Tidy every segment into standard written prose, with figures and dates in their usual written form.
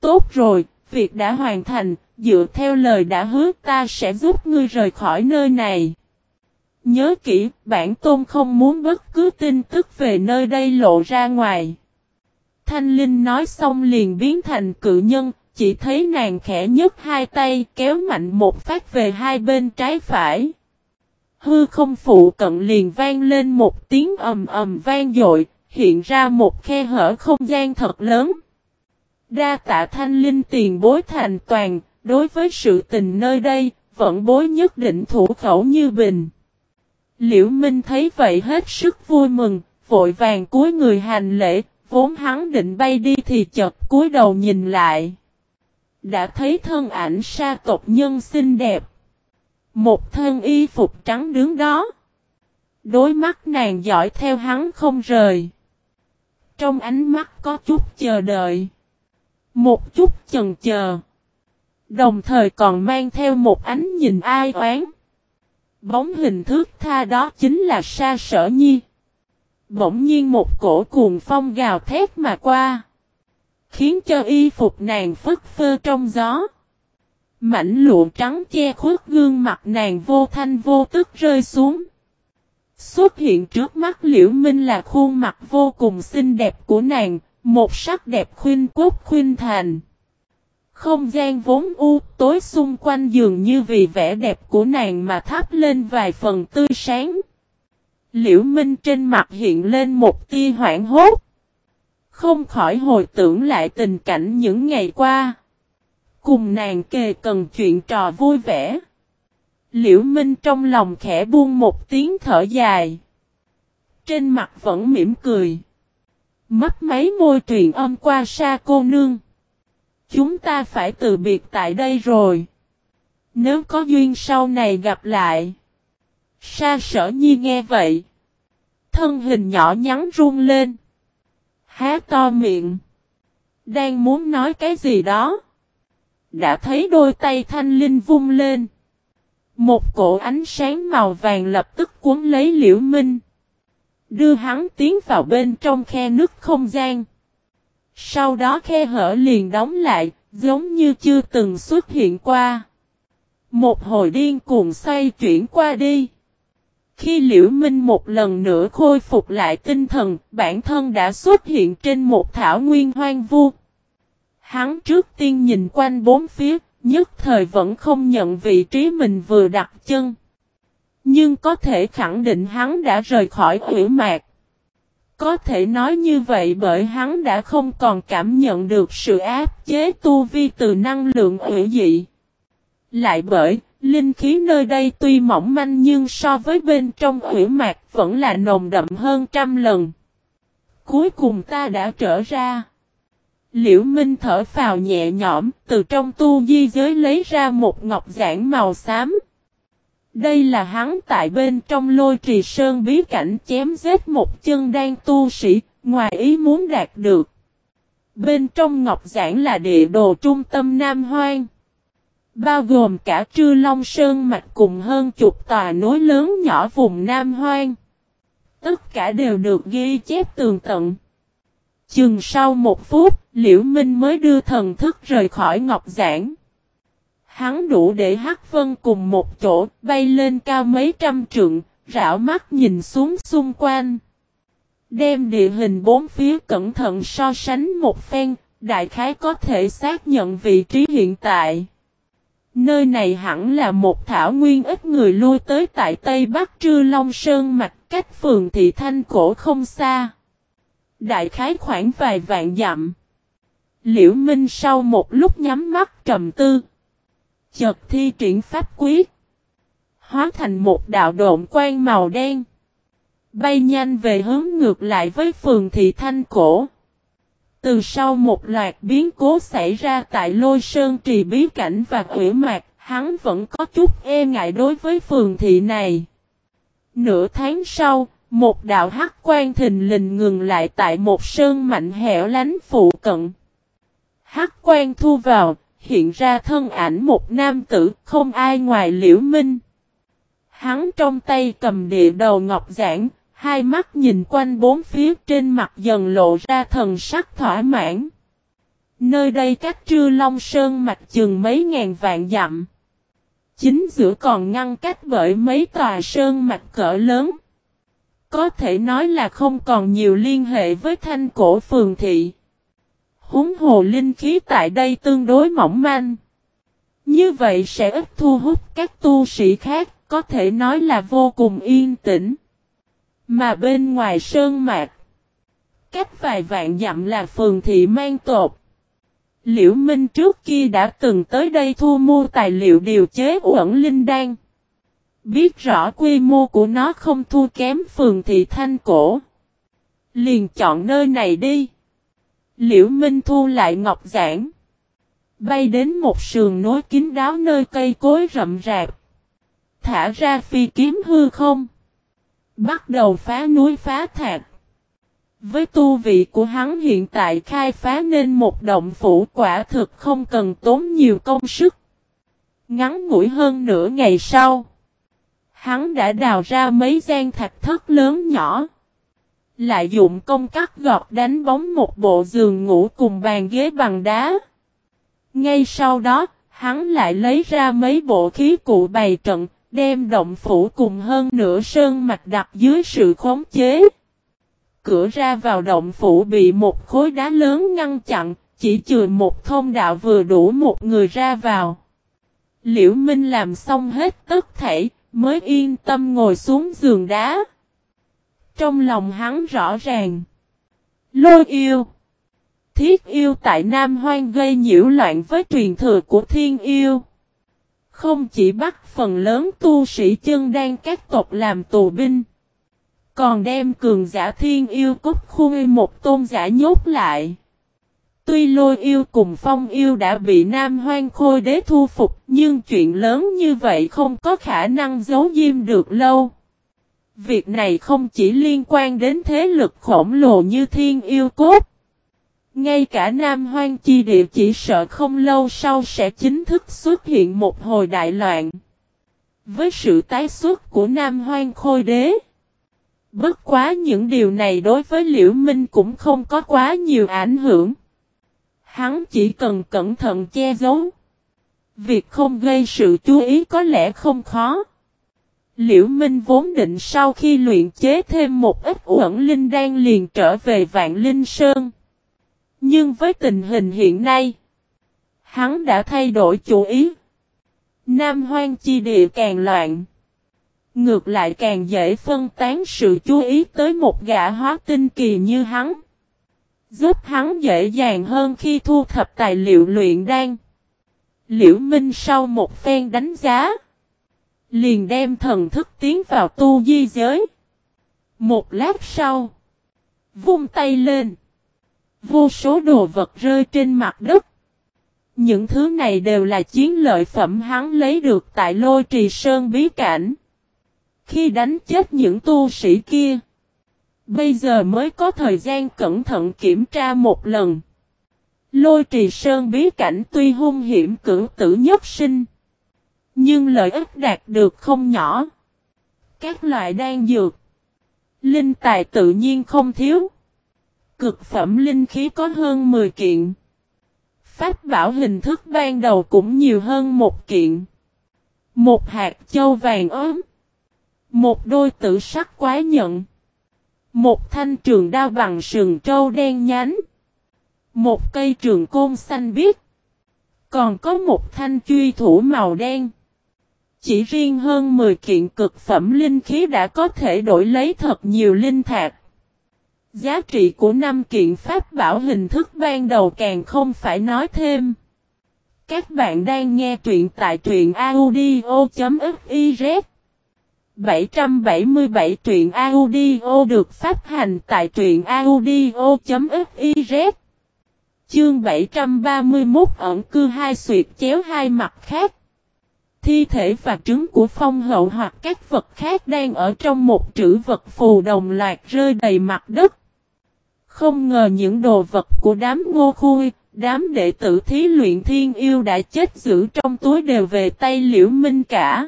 Tốt rồi, việc đã hoàn thành, dựa theo lời đã hứa ta sẽ giúp ngươi rời khỏi nơi này. Nhớ kỹ, bản tôn không muốn bất cứ tin tức về nơi đây lộ ra ngoài. Thanh Linh nói xong liền biến thành cự nhân, chỉ thấy nàng khẽ nhấc hai tay kéo mạnh một phát về hai bên trái phải. Hư không phụ cận liền vang lên một tiếng ầm ầm vang dội, hiện ra một khe hở không gian thật lớn. Đa tạ Thanh Linh tiền bối thành toàn, đối với sự tình nơi đây, vẫn bối nhất định thủ khẩu như bình. Liễu Minh thấy vậy hết sức vui mừng, vội vàng cúi người hành lễ, vốn hắn định bay đi thì chợt cúi đầu nhìn lại. Đã thấy thân ảnh sa tộc nhân xinh đẹp. Một thân y phục trắng đứng đó. Đôi mắt nàng dõi theo hắn không rời. Trong ánh mắt có chút chờ đợi. Một chút chần chờ. Đồng thời còn mang theo một ánh nhìn ai oán. Bóng hình thước tha đó chính là Sa Sở Nhi. Bỗng nhiên một cổ cuồng phong gào thét mà qua. Khiến cho y phục nàng phất phơ trong gió. Mảnh lụa trắng che khuất gương mặt nàng vô thanh vô tức rơi xuống. Xuất hiện trước mắt Liễu Minh là khuôn mặt vô cùng xinh đẹp của nàng, một sắc đẹp khuynh quốc khuynh thành. Không gian vốn u tối xung quanh dường như vì vẻ đẹp của nàng mà thắp lên vài phần tươi sáng. Liễu Minh trên mặt hiện lên một tia hoảng hốt. Không khỏi hồi tưởng lại tình cảnh những ngày qua. Cùng nàng kề cần chuyện trò vui vẻ. Liễu Minh trong lòng khẽ buông một tiếng thở dài. Trên mặt vẫn mỉm cười. Mấp máy môi truyền âm qua Sa cô nương. Chúng ta phải từ biệt tại đây rồi. Nếu có duyên sau này gặp lại. Sa Sở Nhi nghe vậy. Thân hình nhỏ nhắn run lên. Há to miệng. Đang muốn nói cái gì đó. Đã thấy đôi tay Thanh Linh vung lên. Một cổ ánh sáng màu vàng lập tức cuốn lấy Liễu Minh. Đưa hắn tiến vào bên trong khe nứt không gian. Sau đó khe hở liền đóng lại, giống như chưa từng xuất hiện qua. Một hồi điên cuồng xoay chuyển qua đi. Khi Liễu Minh một lần nữa khôi phục lại tinh thần, bản thân đã xuất hiện trên một thảo nguyên hoang vu. Hắn trước tiên nhìn quanh bốn phía, nhất thời vẫn không nhận vị trí mình vừa đặt chân. Nhưng có thể khẳng định hắn đã rời khỏi Uyển Mạc. Có thể nói như vậy bởi hắn đã không còn cảm nhận được sự áp chế tu vi từ năng lượng hủy dị. Lại bởi, linh khí nơi đây tuy mỏng manh nhưng so với bên trong Uyển Mạc vẫn là nồng đậm hơn trăm lần. Cuối cùng ta đã trở ra. Liễu Minh thở phào nhẹ nhõm, từ trong tu di giới lấy ra một ngọc giản màu xám. Đây là hắn tại bên trong Lôi Trì Sơn bí cảnh chém giết một chân đan tu sĩ, ngoài ý muốn đạt được. Bên trong ngọc giản là địa đồ trung tâm Nam Hoang. Bao gồm cả Trư Long Sơn mạch cùng hơn chục tòa núi lớn nhỏ vùng Nam Hoang. Tất cả đều được ghi chép tường tận. Chừng sau một phút, Liễu Minh mới đưa thần thức rời khỏi ngọc giản. Hắn đủ để Hắc Vân cùng một chỗ, bay lên cao mấy trăm trượng, rảo mắt nhìn xuống xung quanh. Đem địa hình bốn phía cẩn thận so sánh một phen, đại khái có thể xác nhận vị trí hiện tại. Nơi này hẳn là một thảo nguyên ít người lui tới tại Tây Bắc Trư Long Sơn mạch cách phường Thị Thanh Cổ không xa. Đại khái khoảng vài vạn dặm. Liễu Minh sau một lúc nhắm mắt trầm tư. Chợt thi triển pháp quyết. Hóa thành một đạo độn quang màu đen. Bay nhanh về hướng ngược lại với phường Thị Thanh Cổ. Từ sau một loạt biến cố xảy ra tại Lôi Sơn Trì bí cảnh và Uyển Mạc, hắn vẫn có chút e ngại đối với phường thị này. Nửa tháng sau, một đạo hắc quang thình lình ngừng lại tại một sơn mạnh hẻo lánh phụ cận. Hắc quang thu vào, hiện ra thân ảnh một nam tử không ai ngoài Liễu Minh. Hắn trong tay cầm địa đầu ngọc giản, hai mắt nhìn quanh bốn phía trên mặt dần lộ ra thần sắc thỏa mãn. Nơi đây cách Trư Long Sơn mạch chừng mấy ngàn vạn dặm. Chính giữa còn ngăn cách bởi mấy tòa sơn mạch cỡ lớn. Có thể nói là không còn nhiều liên hệ với Thanh Cổ phường thị. Huống hồ linh khí tại đây tương đối mỏng manh. Như vậy sẽ ít thu hút các tu sĩ khác, có thể nói là vô cùng yên tĩnh. Mà bên ngoài sơn mạch, cách vài vạn dặm là phường thị Mang Tột. Liễu Minh trước kia đã từng tới đây thu mua tài liệu điều chế uẩn linh đan. Biết rõ quy mô của nó không thua kém phường thị Thanh Cổ. Liền chọn nơi này đi. Liễu Minh thu lại ngọc giản. Bay đến một sườn núi kín đáo nơi cây cối rậm rạp. Thả ra phi kiếm hư không. Bắt đầu phá núi phá thạch. Với tu vị của hắn hiện tại khai phá nên một động phủ quả thực không cần tốn nhiều công sức. Ngắn ngủi hơn nửa ngày sau. Hắn đã đào ra mấy gian thạch thất lớn nhỏ. Lại dụng công cắt gọt đánh bóng một bộ giường ngủ cùng bàn ghế bằng đá. Ngay sau đó, hắn lại lấy ra mấy bộ khí cụ bày trận, đem động phủ cùng hơn nửa sơn mạch đặt dưới sự khống chế. Cửa ra vào động phủ bị một khối đá lớn ngăn chặn, chỉ trừ một thông đạo vừa đủ một người ra vào. Liễu Minh làm xong hết tất thảy, mới yên tâm ngồi xuống giường đá. Trong lòng hắn rõ ràng. Lôi yêu. Thiết yêu tại Nam Hoang gây nhiễu loạn với truyền thừa của thiên yêu. Không chỉ bắt phần lớn tu sĩ chân đan các tộc làm tù binh. Còn đem cường giả thiên yêu cốt khui một tôn giả nhốt lại. Tuy lôi yêu cùng phong yêu đã bị Nam Hoang Khôi Đế thu phục, nhưng chuyện lớn như vậy không có khả năng giấu diêm được lâu. Việc này không chỉ liên quan đến thế lực khổng lồ như thiên yêu cốt. Ngay cả Nam Hoang chi địa chỉ sợ không lâu sau sẽ chính thức xuất hiện một hồi đại loạn. Với sự tái xuất của Nam Hoang Khôi Đế. Bất quá những điều này đối với Liễu Minh cũng không có quá nhiều ảnh hưởng. Hắn chỉ cần cẩn thận che giấu. Việc không gây sự chú ý có lẽ không khó. Liễu Minh vốn định sau khi luyện chế thêm một ít uẩn linh đan liền trở về Vạn Linh Sơn. Nhưng với tình hình hiện nay, hắn đã thay đổi chủ ý. Nam Hoang chi địa càng loạn. Ngược lại càng dễ phân tán sự chú ý tới một gã hóa tinh kỳ như hắn. Giúp hắn dễ dàng hơn khi thu thập tài liệu luyện đan. Liễu Minh sau một phen đánh giá. Liền đem thần thức tiến vào tu di giới. Một lát sau. Vung tay lên. Vô số đồ vật rơi trên mặt đất. Những thứ này đều là chiến lợi phẩm hắn lấy được tại Lôi Trì Sơn bí cảnh. Khi đánh chết những tu sĩ kia. Bây giờ mới có thời gian cẩn thận kiểm tra một lần. Lôi Trì Sơn bí cảnh tuy hung hiểm cửu tử nhất sinh. Nhưng lợi ích đạt được không nhỏ. Các loại đan dược. Linh tài tự nhiên không thiếu. Cực phẩm linh khí có hơn 10 kiện. Pháp bảo hình thức ban đầu cũng nhiều hơn một kiện. Một hạt châu vàng ốm. Một đôi tử sắc quái nhận. Một thanh trường đao bằng sừng trâu đen nhánh. Một cây trường côn xanh biếc. Còn có một thanh truy thủ màu đen. Chỉ riêng hơn 10 kiện cực phẩm linh khí đã có thể đổi lấy thật nhiều linh thạch. Giá trị của 5 kiện pháp bảo hình thức ban đầu càng không phải nói thêm. Các bạn đang nghe truyện tại truyện audio.fiz 777 truyện audio được phát hành tại truyện audio.fiz. Chương 731 ẩn cư hai xuyệt chéo hai mặt khác. Thi thể và trứng của phong hậu hoặc các vật khác đang ở trong một trữ vật phù đồng loạt rơi đầy mặt đất. Không ngờ những đồ vật của đám Ngô Khui, đám đệ tử thí luyện thiên yêu đã chết giữ trong túi đều về tay Liễu Minh cả.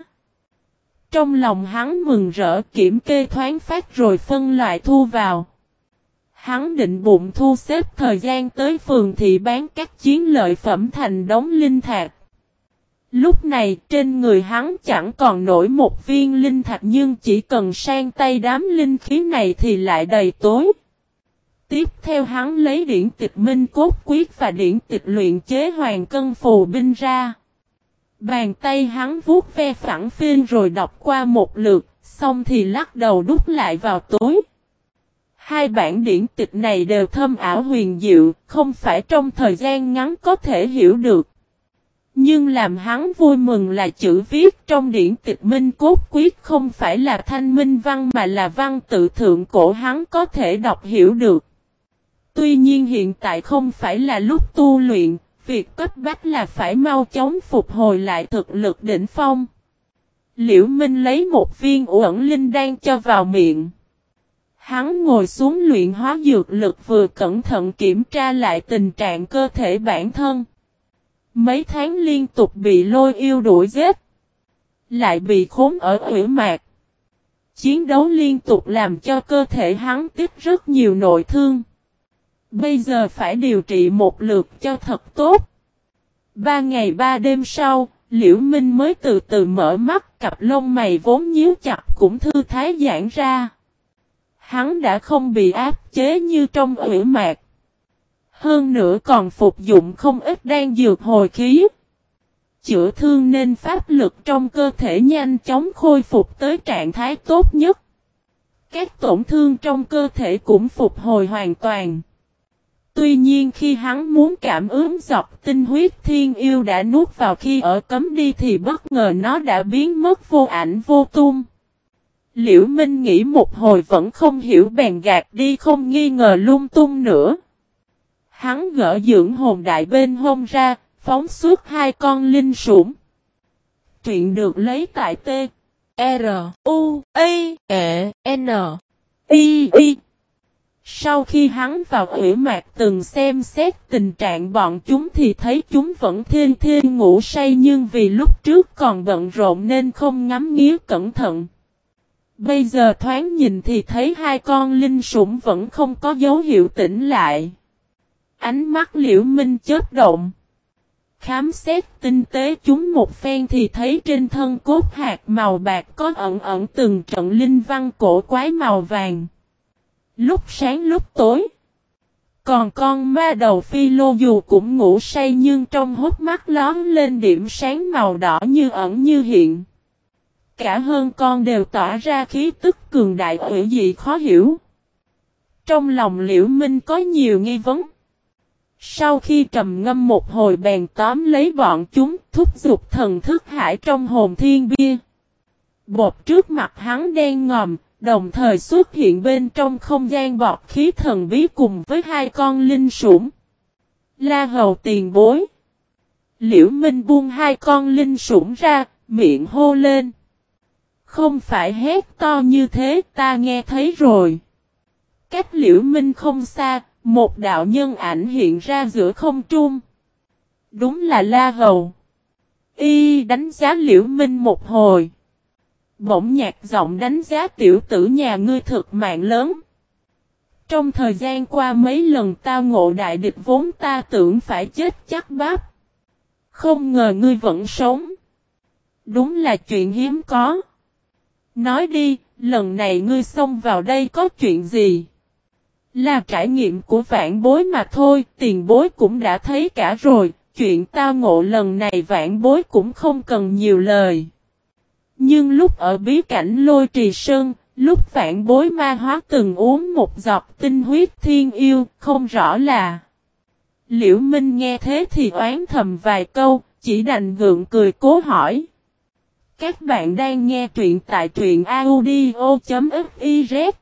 Trong lòng hắn mừng rỡ kiểm kê thoáng phát rồi phân loại thu vào. Hắn định bụng thu xếp thời gian tới phường thị bán các chiến lợi phẩm thành đống linh thạch. Lúc này trên người hắn chẳng còn nổi một viên linh thạch nhưng chỉ cần sang tay đám linh khí này thì lại đầy tối. Tiếp theo hắn lấy điển tịch Minh Cốt Quyết và điển tịch luyện chế Hoàng Cân Phù Binh ra. Bàn tay hắn vuốt ve phẳng phiên rồi đọc qua một lượt, xong thì lắc đầu đút lại vào tối. Hai bản điển tịch này đều thâm ảo huyền diệu, không phải trong thời gian ngắn có thể hiểu được. Nhưng làm hắn vui mừng là chữ viết trong điển tịch Minh Cốt Quyết không phải là thanh minh văn mà là văn tự thượng cổ hắn có thể đọc hiểu được. Tuy nhiên hiện tại không phải là lúc tu luyện, việc cấp bách là phải mau chóng phục hồi lại thực lực đỉnh phong. Liễu Minh lấy một viên uẩn linh đan cho vào miệng. Hắn ngồi xuống luyện hóa dược lực vừa cẩn thận kiểm tra lại tình trạng cơ thể bản thân. Mấy tháng liên tục bị lôi yêu đuổi giết. Lại bị khốn ở ủy mạc. Chiến đấu liên tục làm cho cơ thể hắn tích rất nhiều nội thương. Bây giờ phải điều trị một lượt cho thật tốt. 3 ngày 3 đêm sau, Liễu Minh mới từ từ mở mắt, cặp lông mày vốn nhíu chặt cũng thư thái giãn ra. Hắn đã không bị áp chế như trong ủy mạc. Hơn nữa còn phục dụng không ít đan dược hồi khí. Chữa thương nên pháp lực trong cơ thể nhanh chóng khôi phục tới trạng thái tốt nhất. Các tổn thương trong cơ thể cũng phục hồi hoàn toàn. Tuy nhiên khi hắn muốn cảm ứng dọc tinh huyết thiên yêu đã nuốt vào khi ở cấm đi thì bất ngờ nó đã biến mất vô ảnh vô tung. Liễu Minh nghĩ một hồi vẫn không hiểu bèn gạt đi không nghi ngờ lung tung nữa. Hắn gỡ dưỡng hồn đại bên hông ra, phóng xuất 2 con linh sủng. Truyện được lấy tại T. R. U. A. E. N. I. I. Sau khi hắn vào ủy mạc từng xem xét tình trạng bọn chúng thì thấy chúng vẫn thiên thiên ngủ say nhưng vì lúc trước còn bận rộn nên không ngắm nghía cẩn thận. Bây giờ thoáng nhìn thì thấy 2 con linh sủng vẫn không có dấu hiệu tỉnh lại. Ánh mắt Liễu Minh chớp động. Khám xét tinh tế chúng một phen thì thấy trên thân cốt hạt màu bạc có ẩn ẩn từng trận linh văn cổ quái màu vàng. Lúc sáng lúc tối. Còn con ma đầu phi lô dù cũng ngủ say nhưng trong hốc mắt lóm lên điểm sáng màu đỏ như ẩn như hiện. Cả hơn con đều tỏa ra khí tức cường đại ủy dị khó hiểu. Trong lòng Liễu Minh có nhiều nghi vấn. Sau khi trầm ngâm một hồi bèn tóm lấy bọn chúng thúc giục thần thức hải trong hồn thiên bia. Bột trước mặt hắn đen ngòm, đồng thời xuất hiện bên trong không gian bọt khí thần bí cùng với 2 con linh sủng. La Hầu tiền bối. Liễu Minh buông 2 con linh sủng ra, miệng hô lên. Không phải hét to như thế, ta nghe thấy rồi. Cách Liễu Minh không xa, một đạo nhân ảnh hiện ra giữa không trung. Đúng là La Hầu. Y đánh giá Liễu Minh một hồi. Bỗng nhạt giọng đánh giá tiểu tử nhà ngươi thực mạng lớn. Trong thời gian qua mấy lần tao ngộ đại địch vốn ta tưởng phải chết chắc bắp. Không ngờ ngươi vẫn sống. Đúng là chuyện hiếm có. Nói đi, lần này ngươi xông vào đây có chuyện gì? Là trải nghiệm của vãn bối mà thôi, tiền bối cũng đã thấy cả rồi, chuyện tao ngộ lần này vãn bối cũng không cần nhiều lời. Nhưng lúc ở bí cảnh Lôi Trì Sơn, lúc vãn bối ma hóa từng uống một giọt tinh huyết thiên yêu, không rõ là. Liễu Minh nghe thế thì oán thầm vài câu, chỉ đành gượng cười cố hỏi. Các bạn đang nghe truyện tại truyện audio.fiz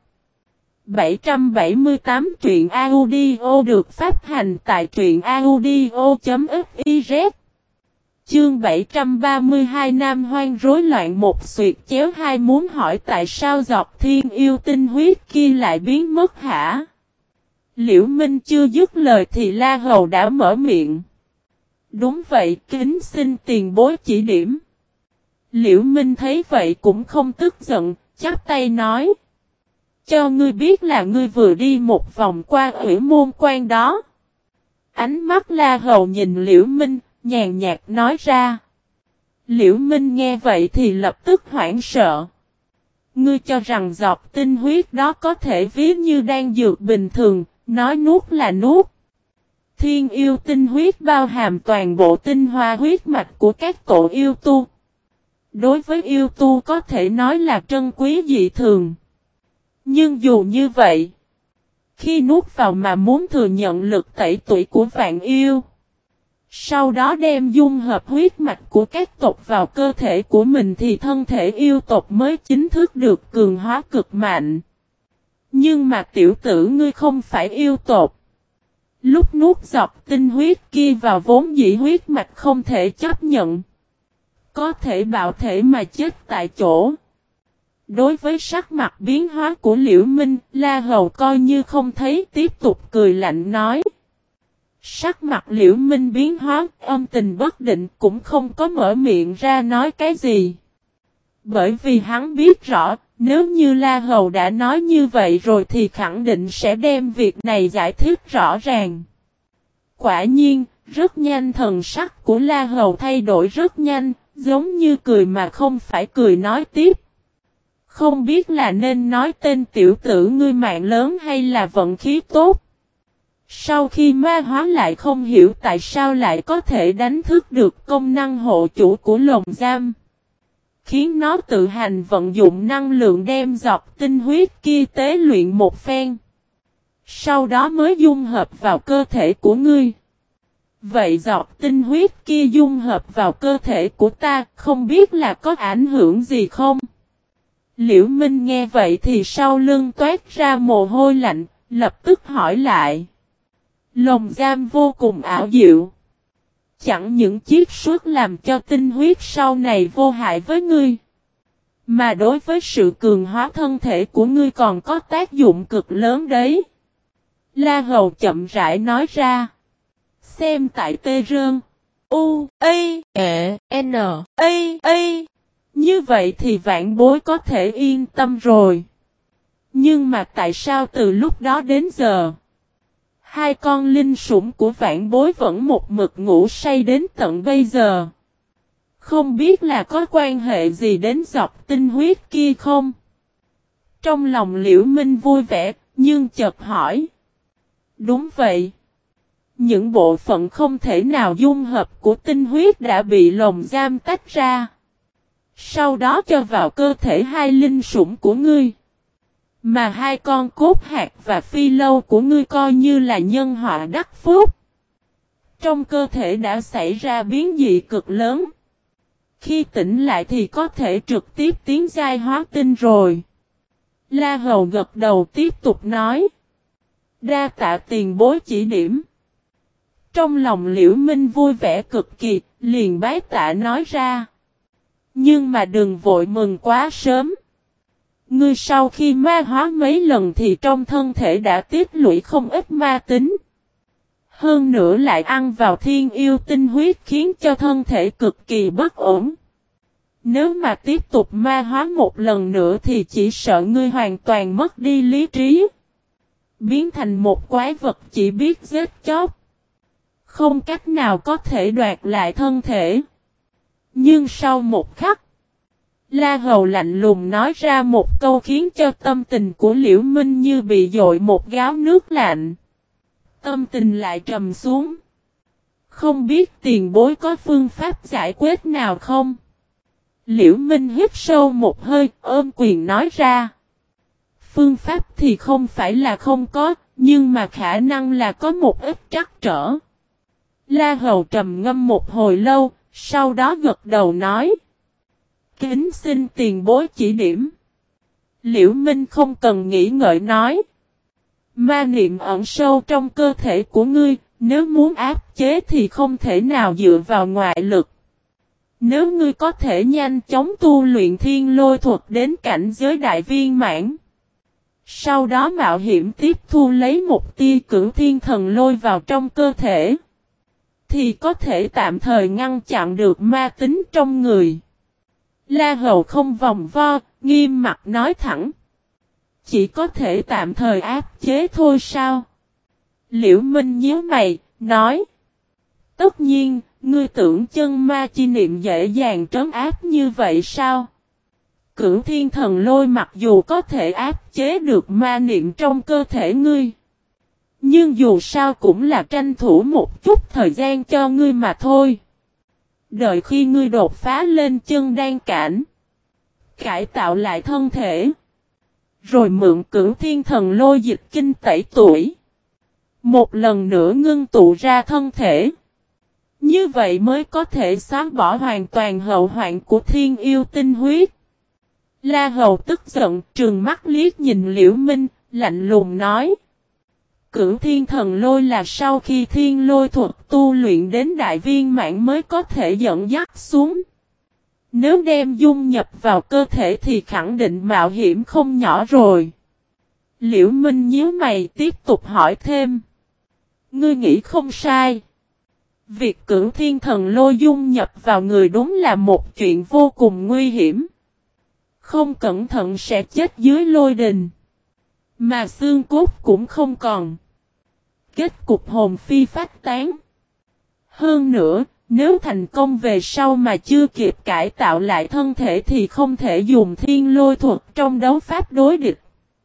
778 truyện audio được phát hành tại truyện audio.fiz. Chương 732 Nam Hoang rối loạn một xuyệt chéo hai muốn hỏi tại sao giọt thiên yêu tinh huyết kia lại biến mất hả? Liễu Minh chưa dứt lời thì La Hầu đã mở miệng. Đúng vậy, kính xin tiền bối chỉ điểm. Liễu Minh thấy vậy cũng không tức giận, chắp tay nói. Cho ngươi biết là ngươi vừa đi một vòng qua ủy môn quan đó. Ánh mắt La Hầu nhìn Liễu Minh, nhàn nhạt nói ra. Liễu Minh nghe vậy thì lập tức hoảng sợ. Ngươi cho rằng giọt tinh huyết đó có thể ví như đang dược bình thường, nói nuốt là nuốt. Thiên yêu tinh huyết bao hàm toàn bộ tinh hoa huyết mạch của các tổ yêu tu. Đối với yêu tu có thể nói là trân quý dị thường. Nhưng dù như vậy, khi nuốt vào mà muốn thừa nhận lực tẩy tủy của vạn yêu, sau đó đem dung hợp huyết mạch của các tộc vào cơ thể của mình thì thân thể yêu tộc mới chính thức được cường hóa cực mạnh. Nhưng mà tiểu tử ngươi không phải yêu tộc. Lúc nuốt giọt tinh huyết kia vào vốn dĩ huyết mạch không thể chấp nhận. Có thể bạo thể mà chết tại chỗ. Đối với sắc mặt biến hóa của Liễu Minh, La Hầu coi như không thấy, tiếp tục cười lạnh nói. Sắc mặt Liễu Minh biến hóa, âm tình bất định, cũng không có mở miệng ra nói cái gì. Bởi vì hắn biết rõ, nếu như La Hầu đã nói như vậy rồi thì khẳng định sẽ đem việc này giải thích rõ ràng. Quả nhiên, rất nhanh thần sắc của La Hầu thay đổi rất nhanh, giống như cười mà không phải cười nói tiếp. Không biết là nên nói tên tiểu tử ngươi mạng lớn hay là vận khí tốt. Sau khi ma hóa lại không hiểu tại sao lại có thể đánh thức được công năng hộ chủ của lồng giam. Khiến nó tự hành vận dụng năng lượng đem giọt tinh huyết kia tế luyện một phen. Sau đó mới dung hợp vào cơ thể của ngươi. Vậy giọt tinh huyết kia dung hợp vào cơ thể của ta không biết là có ảnh hưởng gì không? Liễu Minh nghe vậy thì sau lưng toát ra mồ hôi lạnh, lập tức hỏi lại. Lồng giam vô cùng ảo diệu. Chẳng những chiết xuất làm cho tinh huyết sau này vô hại với ngươi. Mà đối với sự cường hóa thân thể của ngươi còn có tác dụng cực lớn đấy. La Hầu chậm rãi nói ra. Xem tại Tê Rơn. U, A, E, N, A. Như vậy thì vạn bối có thể yên tâm rồi. Nhưng mà tại sao từ lúc đó đến giờ, hai con linh sủng của vạn bối vẫn một mực ngủ say đến tận bây giờ? Không biết là có quan hệ gì đến giọt tinh huyết kia không? Trong lòng Liễu Minh vui vẻ, nhưng chợt hỏi. Đúng vậy. Những bộ phận không thể nào dung hợp của tinh huyết đã bị lồng giam tách ra. Sau đó cho vào cơ thể hai linh sủng của ngươi. Mà hai con cốt hạt và phi lâu của ngươi coi như là nhân họa đắc phúc. Trong cơ thể đã xảy ra biến dị cực lớn. Khi tỉnh lại thì có thể trực tiếp tiến giai hóa tinh rồi. La Hầu gật đầu tiếp tục nói. Đa tạ tiền bối chỉ điểm. Trong lòng Liễu Minh vui vẻ cực kỳ, liền bái tạ nói ra. Nhưng mà đừng vội mừng quá sớm. Ngươi sau khi ma hóa mấy lần thì trong thân thể đã tích lũy không ít ma tính. Hơn nữa lại ăn vào thiên yêu tinh huyết khiến cho thân thể cực kỳ bất ổn. Nếu mà tiếp tục ma hóa một lần nữa thì chỉ sợ ngươi hoàn toàn mất đi lý trí. Biến thành một quái vật chỉ biết giết chóc. Không cách nào có thể đoạt lại thân thể. Nhưng sau một khắc, La Hầu lạnh lùng nói ra một câu khiến cho tâm tình của Liễu Minh như bị dội một gáo nước lạnh. Tâm tình lại trầm xuống. Không biết tiền bối có phương pháp giải quyết nào không? Liễu Minh hít sâu một hơi, ôm quyền nói ra. Phương pháp thì không phải là không có, nhưng mà khả năng là có một ít trắc trở. La Hầu trầm ngâm một hồi lâu, sau đó gật đầu nói. Kính xin tiền bối chỉ điểm. Liễu Minh không cần nghĩ ngợi nói. Ma niệm ẩn sâu trong cơ thể của ngươi, nếu muốn áp chế thì không thể nào dựa vào ngoại lực. Nếu ngươi có thể nhanh chóng tu luyện thiên lôi thuật đến cảnh giới đại viên mãn. Sau đó mạo hiểm tiếp thu lấy một tia cửu thiên thần lôi vào trong cơ thể. Thì có thể tạm thời ngăn chặn được ma tính trong người. La Hầu không vòng vo, nghiêm mặt nói thẳng. Chỉ có thể tạm thời áp chế thôi sao? Liễu Minh nhíu mày, nói. Tất nhiên, ngươi tưởng chân ma chi niệm dễ dàng trấn áp như vậy sao? Cửu thiên thần lôi mặc dù có thể áp chế được ma niệm trong cơ thể ngươi. Nhưng dù sao cũng là tranh thủ một chút thời gian cho ngươi mà thôi. Đợi khi ngươi đột phá lên chân đan cảnh. Cải tạo lại thân thể. Rồi mượn cửu thiên thần lôi dịch kinh tẩy tuổi. Một lần nữa ngưng tụ ra thân thể. Như vậy mới có thể xóa bỏ hoàn toàn hậu hoạn của thiên yêu tinh huyết. La Hầu tức giận trừng mắt liếc nhìn Liễu Minh, lạnh lùng nói. Cửu thiên thần lôi là sau khi thiên lôi thuật tu luyện đến đại viên mãn mới có thể dẫn dắt xuống. Nếu đem dung nhập vào cơ thể thì khẳng định mạo hiểm không nhỏ rồi. Liễu Minh nhíu mày tiếp tục hỏi thêm. Ngươi nghĩ không sai. Việc cửu thiên thần lôi dung nhập vào người đúng là một chuyện vô cùng nguy hiểm. Không cẩn thận sẽ chết dưới lôi đình. Mà xương cốt cũng không còn. Kết cục hồn phi phách tán. Hơn nữa, nếu thành công về sau mà chưa kịp cải tạo lại thân thể thì không thể dùng thiên lôi thuật trong đấu pháp đối địch.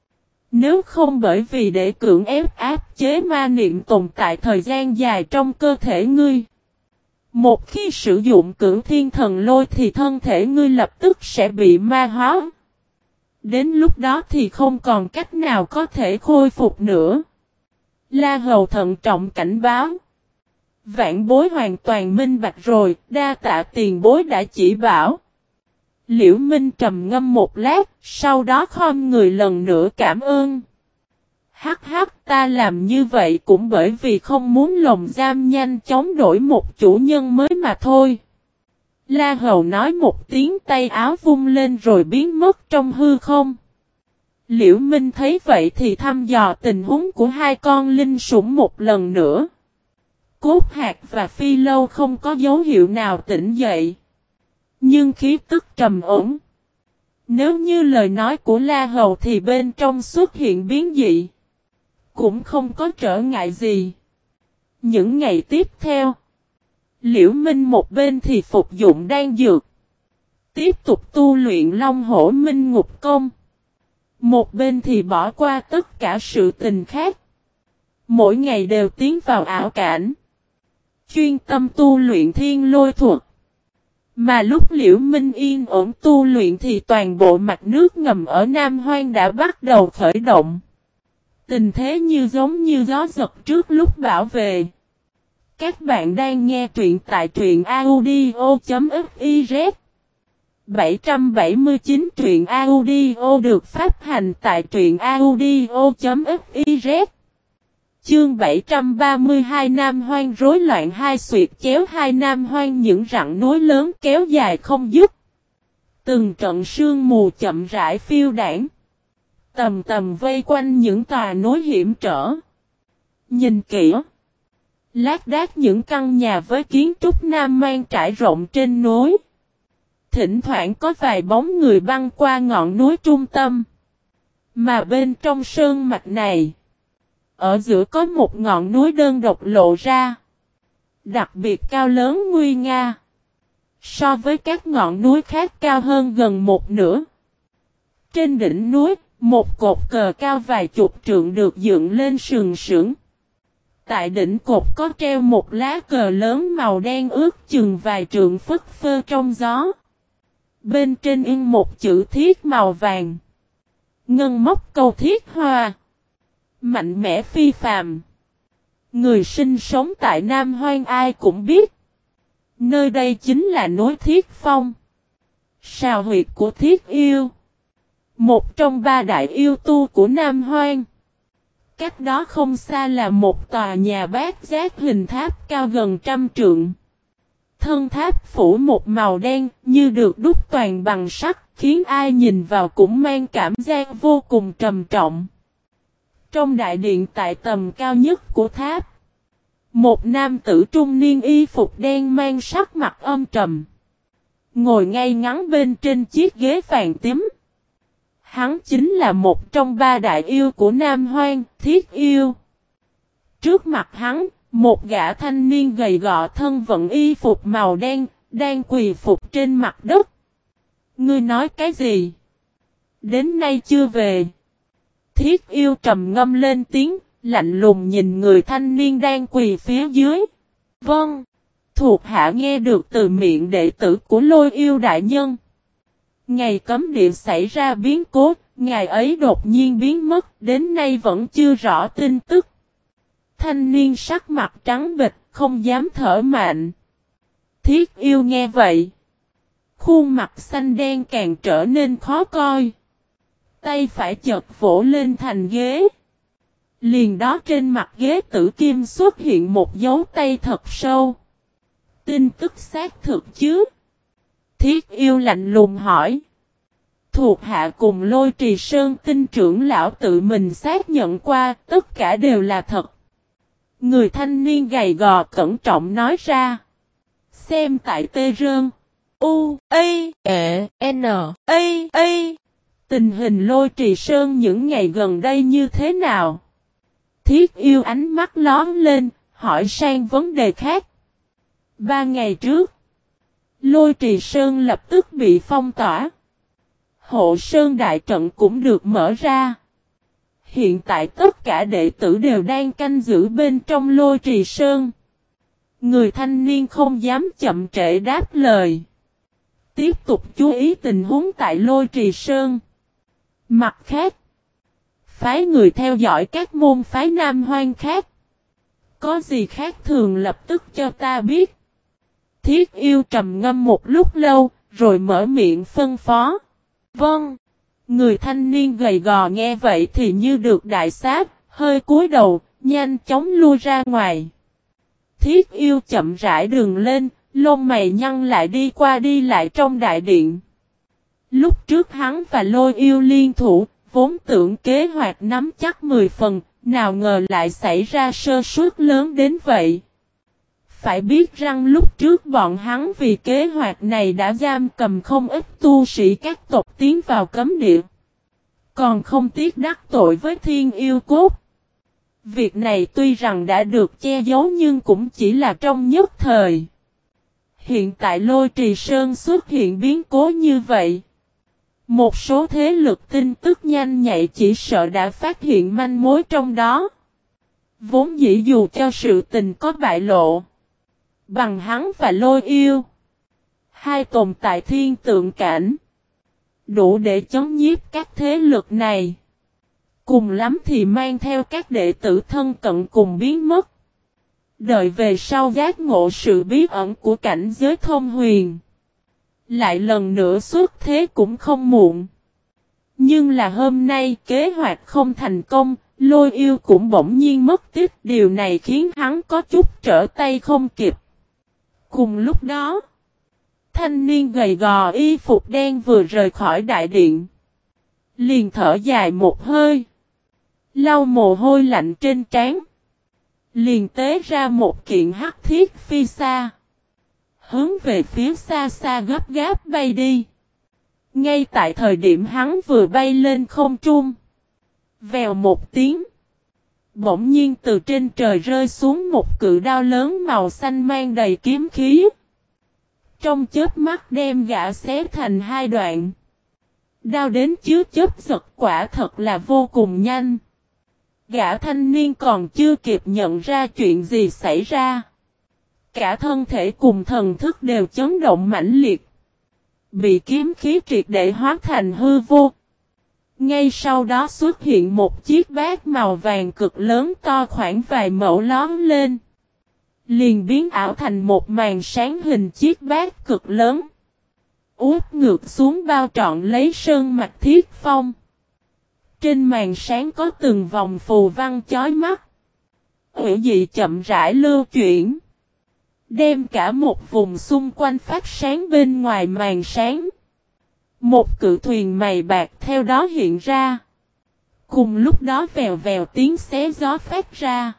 Nếu không bởi vì để cưỡng ép áp chế ma niệm tồn tại thời gian dài trong cơ thể ngươi. Một khi sử dụng cửu thiên thần lôi thì thân thể ngươi lập tức sẽ bị ma hóa. Đến lúc đó thì không còn cách nào có thể khôi phục nữa. La Hầu thận trọng cảnh báo. Vạn bối hoàn toàn minh bạch rồi, đa tạ tiền bối đã chỉ bảo. Liễu Minh trầm ngâm một lát, sau đó khom người lần nữa cảm ơn. Hắc hắc, ta làm như vậy cũng bởi vì không muốn lồng giam nhanh chóng đổi một chủ nhân mới mà thôi. La Hầu nói một tiếng, tay áo vung lên rồi biến mất trong hư không. Liễu Minh thấy vậy thì thăm dò tình huống của hai con linh sủng một lần nữa. Cốt hạt và phi lâu không có dấu hiệu nào tỉnh dậy. Nhưng khí tức trầm ổn. Nếu như lời nói của La Hầu thì bên trong xuất hiện biến dị. Cũng không có trở ngại gì. Những ngày tiếp theo. Liễu Minh một bên thì phục dụng đan dược. Tiếp tục tu luyện Long Hổ Minh Ngục Công. Một bên thì bỏ qua tất cả sự tình khác. Mỗi ngày đều tiến vào ảo cảnh. Chuyên tâm tu luyện thiên lôi thuật. Mà lúc Liễu Minh yên ổn tu luyện thì toàn bộ mạch nước ngầm ở Nam Hoang đã bắt đầu khởi động. Tình thế giống như gió giật trước lúc bão về. Các bạn đang nghe truyện tại truyện audio.fiz 779 truyện audio được phát hành tại truyện audio.fiz. Chương 732 Nam Hoang rối loạn hai xuyệt chéo hai Nam Hoang những rặng núi lớn kéo dài không dứt. Từng trận sương mù chậm rãi phiêu đảng. Tầm tầm vây quanh những tòa núi hiểm trở. Nhìn kỹ. Lác đác những căn nhà với kiến trúc Nam Mang trải rộng trên núi. Thỉnh thoảng có vài bóng người băng qua ngọn núi trung tâm. Mà bên trong sơn mạch này. Ở giữa có một ngọn núi đơn độc lộ ra. Đặc biệt cao lớn nguy nga. So với các ngọn núi khác cao hơn gần một nửa. Trên đỉnh núi, một cột cờ cao vài chục trượng được dựng lên sừng sững. Tại đỉnh cột có treo một lá cờ lớn màu đen ướt chừng vài trượng phất phơ trong gió. Bên trên in một chữ thiết màu vàng. Ngân móc câu thiết hoa. Mạnh mẽ phi phàm. Người sinh sống tại Nam Hoang ai cũng biết. Nơi đây chính là núi Thiết Phong. Sào huyệt của Thiết Yêu. Một trong ba đại yêu tu của Nam Hoang. Cách đó không xa là một tòa nhà bát giác hình tháp cao gần 100 trượng. Thân tháp phủ một màu đen như được đúc toàn bằng sắt, khiến ai nhìn vào cũng mang cảm giác vô cùng trầm trọng. Trong đại điện tại tầm cao nhất của tháp, một nam tử trung niên y phục đen mang sắc mặt âm trầm. Ngồi ngay ngắn bên trên chiếc ghế vàng tím. Hắn chính là một trong ba đại yêu của Nam Hoang, Thiết Yêu. Trước mặt hắn, một gã thanh niên gầy gò thân vận y phục màu đen, đang quỳ phục trên mặt đất. Ngươi nói cái gì? Đến nay chưa về. Thiết Yêu trầm ngâm lên tiếng, lạnh lùng nhìn người thanh niên đang quỳ phía dưới. Vâng, thuộc hạ nghe được từ miệng đệ tử của Lôi Yêu đại nhân. Ngày cấm địa xảy ra biến cố, ngày ấy đột nhiên biến mất, đến nay vẫn chưa rõ tin tức. Thanh niên sắc mặt trắng bệch, không dám thở mạnh. Thiết Yêu nghe vậy. Khuôn mặt xanh đen càng trở nên khó coi. Tay phải chợt vỗ lên thành ghế. Liền đó trên mặt ghế tử kim xuất hiện một dấu tay thật sâu. Tin tức xác thực chứ? Thiết Yêu lạnh lùng hỏi. Thuộc hạ cùng Lôi Trì Sơn tinh trưởng lão tự mình xác nhận qua, tất cả đều là thật. Người thanh niên gầy gò cẩn trọng nói ra. Xem tại Tê Rơn. U, A, E, N, A. Tình hình Lôi Trì Sơn những ngày gần đây như thế nào? Thiết Yêu ánh mắt lón lên, hỏi sang vấn đề khác. 3 ngày trước, Lôi Trì Sơn lập tức bị phong tỏa. Hộ Sơn đại trận cũng được mở ra. Hiện tại tất cả đệ tử đều đang canh giữ bên trong Lôi Trì Sơn. Người thanh niên không dám chậm trễ đáp lời. Tiếp tục chú ý tình huống tại Lôi Trì Sơn. Mặt khác, phái người theo dõi các môn phái Nam Hoang khác. Có gì khác thường lập tức cho ta biết. Thiết Yêu trầm ngâm một lúc lâu, rồi mở miệng phân phó. Vâng. Người thanh niên gầy gò nghe vậy thì như được đại xá, hơi cúi đầu, nhanh chóng lui ra ngoài. Thiết Yêu chậm rãi đường lên, lông mày nhăn lại đi qua đi lại trong đại điện. Lúc trước hắn và Lôi Yêu liên thủ, vốn tưởng kế hoạch nắm chắc 10 phần, nào ngờ lại xảy ra sơ suất lớn đến vậy. Phải biết rằng lúc trước bọn hắn vì kế hoạch này đã giam cầm không ít tu sĩ các tộc tiến vào cấm địa. Còn không tiếc đắc tội với Thiên Yêu Cốt. Việc này tuy rằng đã được che giấu nhưng cũng chỉ là trong nhất thời. Hiện tại Lôi Trì Sơn xuất hiện biến cố như vậy. Một số thế lực tin tức nhanh nhạy chỉ sợ đã phát hiện manh mối trong đó. Vốn dĩ dù cho sự tình có bại lộ. Bằng hắn và Lôi Yêu. Hai tồn tại thiên tượng cảnh. Đủ để chống nhiếp các thế lực này. Cùng lắm thì mang theo các đệ tử thân cận cùng biến mất. Đợi về sau giác ngộ sự bí ẩn của cảnh giới thông huyền. Lại lần nữa xuất thế cũng không muộn. Nhưng là hôm nay kế hoạch không thành công, Lôi Yêu cũng bỗng nhiên mất tích. Điều này khiến hắn có chút trở tay không kịp. Cùng lúc đó, thanh niên gầy gò y phục đen vừa rời khỏi đại điện. Liền thở dài một hơi. Lau mồ hôi lạnh trên trán. Liền tế ra một kiện hắc thiết phi xa. Hướng về phía xa xa gấp gáp bay đi. Ngay tại thời điểm hắn vừa bay lên không trung. Vèo một tiếng. Bỗng nhiên từ trên trời rơi xuống một cự đao lớn màu xanh mang đầy kiếm khí. Trong chớp mắt đem gã xé thành hai đoạn. Đao đến chứa chớp giật quả thật là vô cùng nhanh. Gã thanh niên còn chưa kịp nhận ra chuyện gì xảy ra. Cả thân thể cùng thần thức đều chấn động mãnh liệt. Bị kiếm khí triệt để hóa thành hư vô. Ngay sau đó xuất hiện một chiếc bát màu vàng cực lớn to khoảng vài mẫu lón lên. Liền biến ảo thành một màn sáng hình chiếc bát cực lớn. Úp ngược xuống bao trọn lấy sơn mạch thiết phong. Trên màn sáng có từng vòng phù văn chói mắt. Hữu dị chậm rãi lưu chuyển. Đem cả một vùng xung quanh phát sáng bên ngoài màn sáng. Một cự thuyền mày bạc theo đó hiện ra. Cùng lúc đó vèo vèo tiếng xé gió phát ra.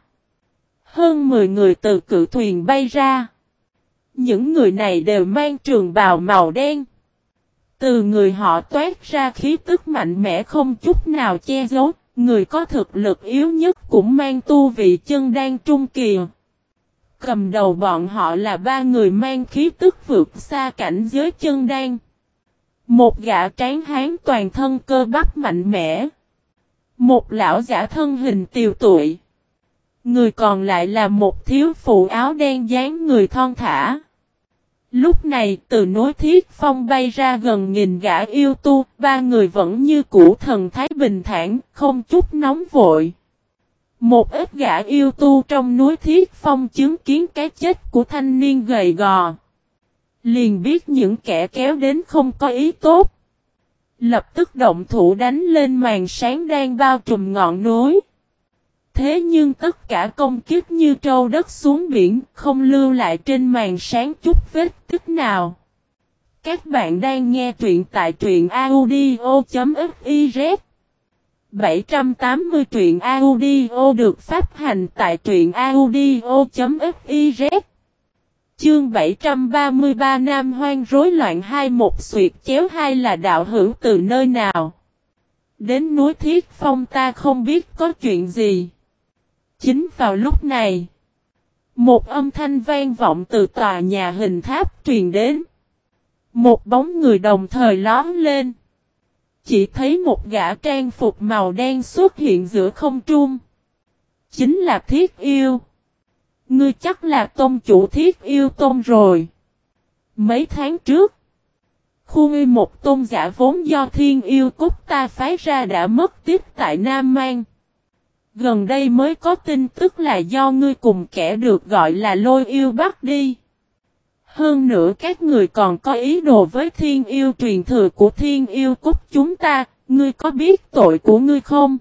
Hơn 10 người từ cự thuyền bay ra. Những người này đều mang trường bào màu đen. Từ người họ toát ra khí tức mạnh mẽ không chút nào che giấu, người có thực lực yếu nhất cũng mang tu vị chân đan trung kỳ. Cầm đầu bọn họ là ba người mang khí tức vượt xa cảnh giới chân đan. Một gã tráng hán toàn thân cơ bắp mạnh mẽ. Một lão giả thân hình tiều tụy. Người còn lại là một thiếu phụ áo đen dáng người thon thả. Lúc này từ núi Thiết Phong bay ra gần nghìn gã yêu tu, ba người vẫn như cũ thần thái bình thản, không chút nóng vội. Một ít gã yêu tu trong núi Thiết Phong chứng kiến cái chết của thanh niên gầy gò. Liền biết những kẻ kéo đến không có ý tốt. Lập tức động thủ đánh lên màn sáng đang bao trùm ngọn núi. Thế nhưng tất cả công kích như trâu đất xuống biển, không lưu lại trên màn sáng chút vết tích nào. Các bạn đang nghe truyện tại truyện audio.fiz 780 truyện audio được phát hành tại truyện audio.fiz. Chương 733 Nam Hoang rối loạn 21 xuyệt chéo 2 là đạo hữu từ nơi nào? Đến núi Thiết Phong ta không biết có chuyện gì. Chính vào lúc này, một âm thanh vang vọng từ tòa nhà hình tháp truyền đến. Một bóng người đồng thời lóe lên. Chỉ thấy một gã trang phục màu đen xuất hiện giữa không trung. Chính là Thiết Yêu. Ngươi chắc là tôn chủ Thiết Yêu Tôn rồi. Mấy tháng trước, khu nguy một tôn giả vốn do Thiên Yêu Cốt ta phái ra đã mất tích tại Nam Mang. Gần đây mới có tin tức là do ngươi cùng kẻ được gọi là Lôi Yêu bắt đi. Hơn nữa các người còn có ý đồ với Thiên Yêu truyền thừa của Thiên Yêu Cốt chúng ta, ngươi có biết tội của ngươi không?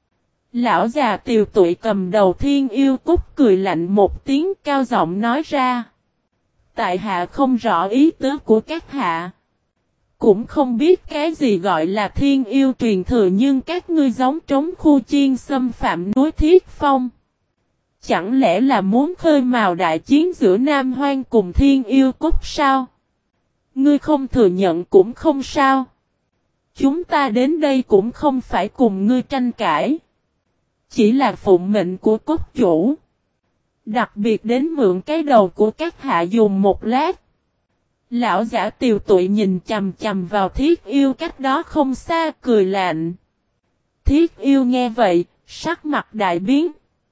Lão già tiều tụy cầm đầu Thiên Yêu Cốt cười lạnh một tiếng cao giọng nói ra. Tại hạ không rõ ý tứ của các hạ. Cũng không biết cái gì gọi là Thiên Yêu truyền thừa nhưng các ngươi giống trống khu chiên xâm phạm núi Thiết Phong. Chẳng lẽ là muốn khơi mào đại chiến giữa Nam Hoang cùng Thiên Yêu Cốt sao? Ngươi không thừa nhận cũng không sao. Chúng ta đến đây cũng không phải cùng ngươi tranh cãi. Chỉ là phụng mệnh của cốt chủ. Đặc biệt đến mượn cái đầu của các hạ dùng một lát. Lão giả tiều tụy nhìn chầm chầm vào Thiết Yêu cách đó không xa cười lạnh. Thiết Yêu nghe vậy, sắc mặt đại biến.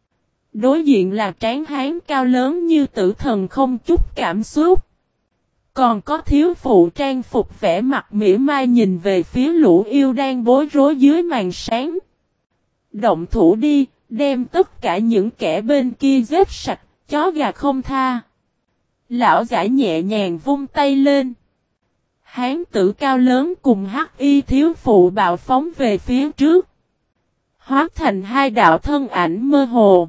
Đối diện là tráng hán cao lớn như tử thần không chút cảm xúc. Còn có thiếu phụ trang phục vẻ mặt mỉa mai nhìn về phía lũ yêu đang bối rối dưới màn sáng. Động thủ đi, đem tất cả những kẻ bên kia giết sạch, chó gà không tha. Lão giả nhẹ nhàng vung tay lên. Hán tử cao lớn cùng hắc y thiếu phụ bạo phóng về phía trước. Hóa thành hai đạo thân ảnh mơ hồ.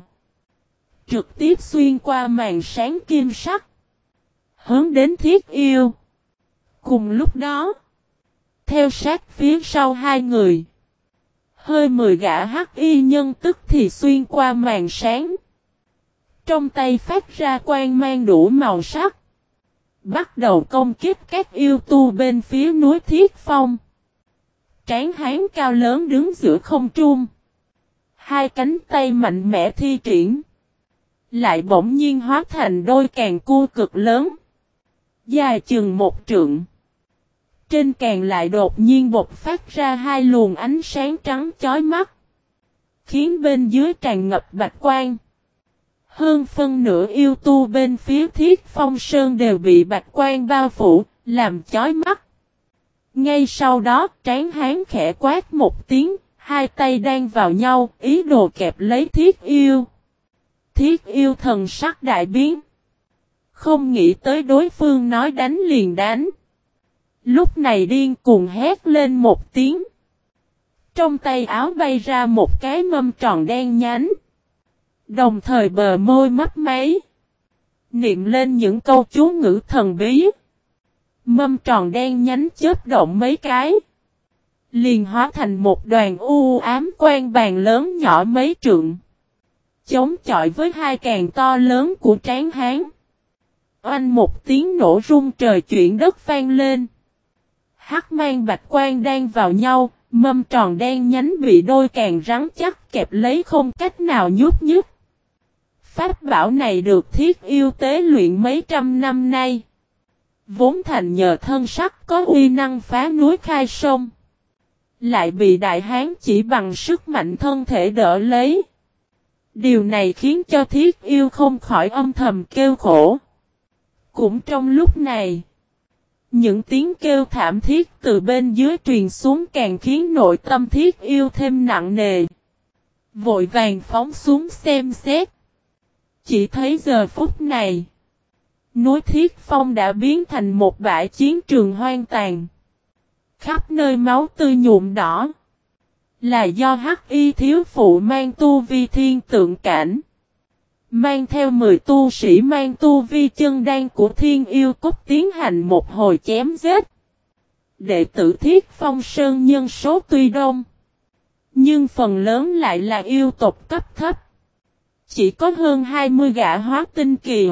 Trực tiếp xuyên qua màn sáng kim sắc. Hướng đến Thiết Yêu. Cùng lúc đó, theo sát phía sau hai người. Hơi 10 gã hắc y nhân tức thì xuyên qua màn sáng. Trong tay phát ra quang mang đủ màu sắc. Bắt đầu công kích các yêu tu bên phía núi Thiết Phong. Tráng hán cao lớn đứng giữa không trung. Hai cánh tay mạnh mẽ thi triển. Lại bỗng nhiên hóa thành đôi càng cua cực lớn. Dài chừng 1 trượng. Trên càng lại đột nhiên bộc phát ra hai luồng ánh sáng trắng chói mắt. Khiến bên dưới tràn ngập bạch quang. Hơn phân nửa yêu tu bên phía Thiết Phong Sơn đều bị bạch quang bao phủ, làm chói mắt. Ngay sau đó, tráng hán khẽ quát một tiếng, hai tay đang vào nhau, ý đồ kẹp lấy Thiết Yêu. Thiết Yêu thần sắc đại biến. Không nghĩ tới đối phương nói đánh liền đánh. Lúc này điên cuồng hét lên một tiếng. Trong tay áo bay ra một cái mâm tròn đen nhánh. Đồng thời bờ môi mấp máy. Niệm lên những câu chú ngữ thần bí. Mâm tròn đen nhánh chớp động mấy cái. Liền hóa thành một đoàn u ám quang bàn lớn nhỏ mấy trượng. Chống chọi với hai càng to lớn của tráng hán. Oanh một tiếng nổ rung trời chuyển đất vang lên. hắc mang bạch quan đang vào nhau, mâm tròn đen nhánh bị đôi càng rắn chắc kẹp lấy không cách nào nhúc nhích. Pháp bảo này được Thiết Yêu tế luyện mấy trăm năm nay. Vốn thành nhờ thân sắc có uy năng phá núi khai sông. Lại bị đại hán chỉ bằng sức mạnh thân thể đỡ lấy. Điều này khiến cho Thiết Yêu không khỏi âm thầm kêu khổ. Cũng trong lúc này, những tiếng kêu thảm thiết từ bên dưới truyền xuống càng khiến nội tâm Thiết Yêu thêm nặng nề. Vội vàng phóng xuống xem xét. Chỉ thấy giờ phút này, núi Thiết Phong đã biến thành một bãi chiến trường hoang tàn. Khắp nơi máu tươi nhuộm đỏ. Là do Hắc Y thiếu phụ mang tu vi thiên tượng cảnh. Mang theo 10 tu sĩ mang tu vi chân đan của Thiên Yêu Cốc tiến hành một hồi chém giết. Đệ tử Thiết Phong Sơn nhân số tuy đông, nhưng phần lớn lại là yêu tộc cấp thấp. Chỉ có hơn 20 gã hóa tinh kỳ.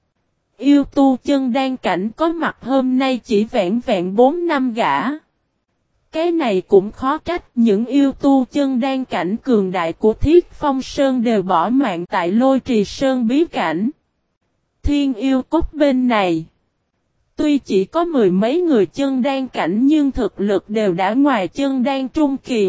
Yêu tu chân đan cảnh có mặt hôm nay chỉ vẹn vẹn 4-5 gã. Cái này cũng khó trách, những yêu tu chân đan cảnh cường đại của Thiết Phong Sơn đều bỏ mạng tại Lôi Trì Sơn bí cảnh. Thiên Yêu Cốc bên này, tuy chỉ có 10 mấy người chân đan cảnh nhưng thực lực đều đã ngoài chân đan trung kỳ.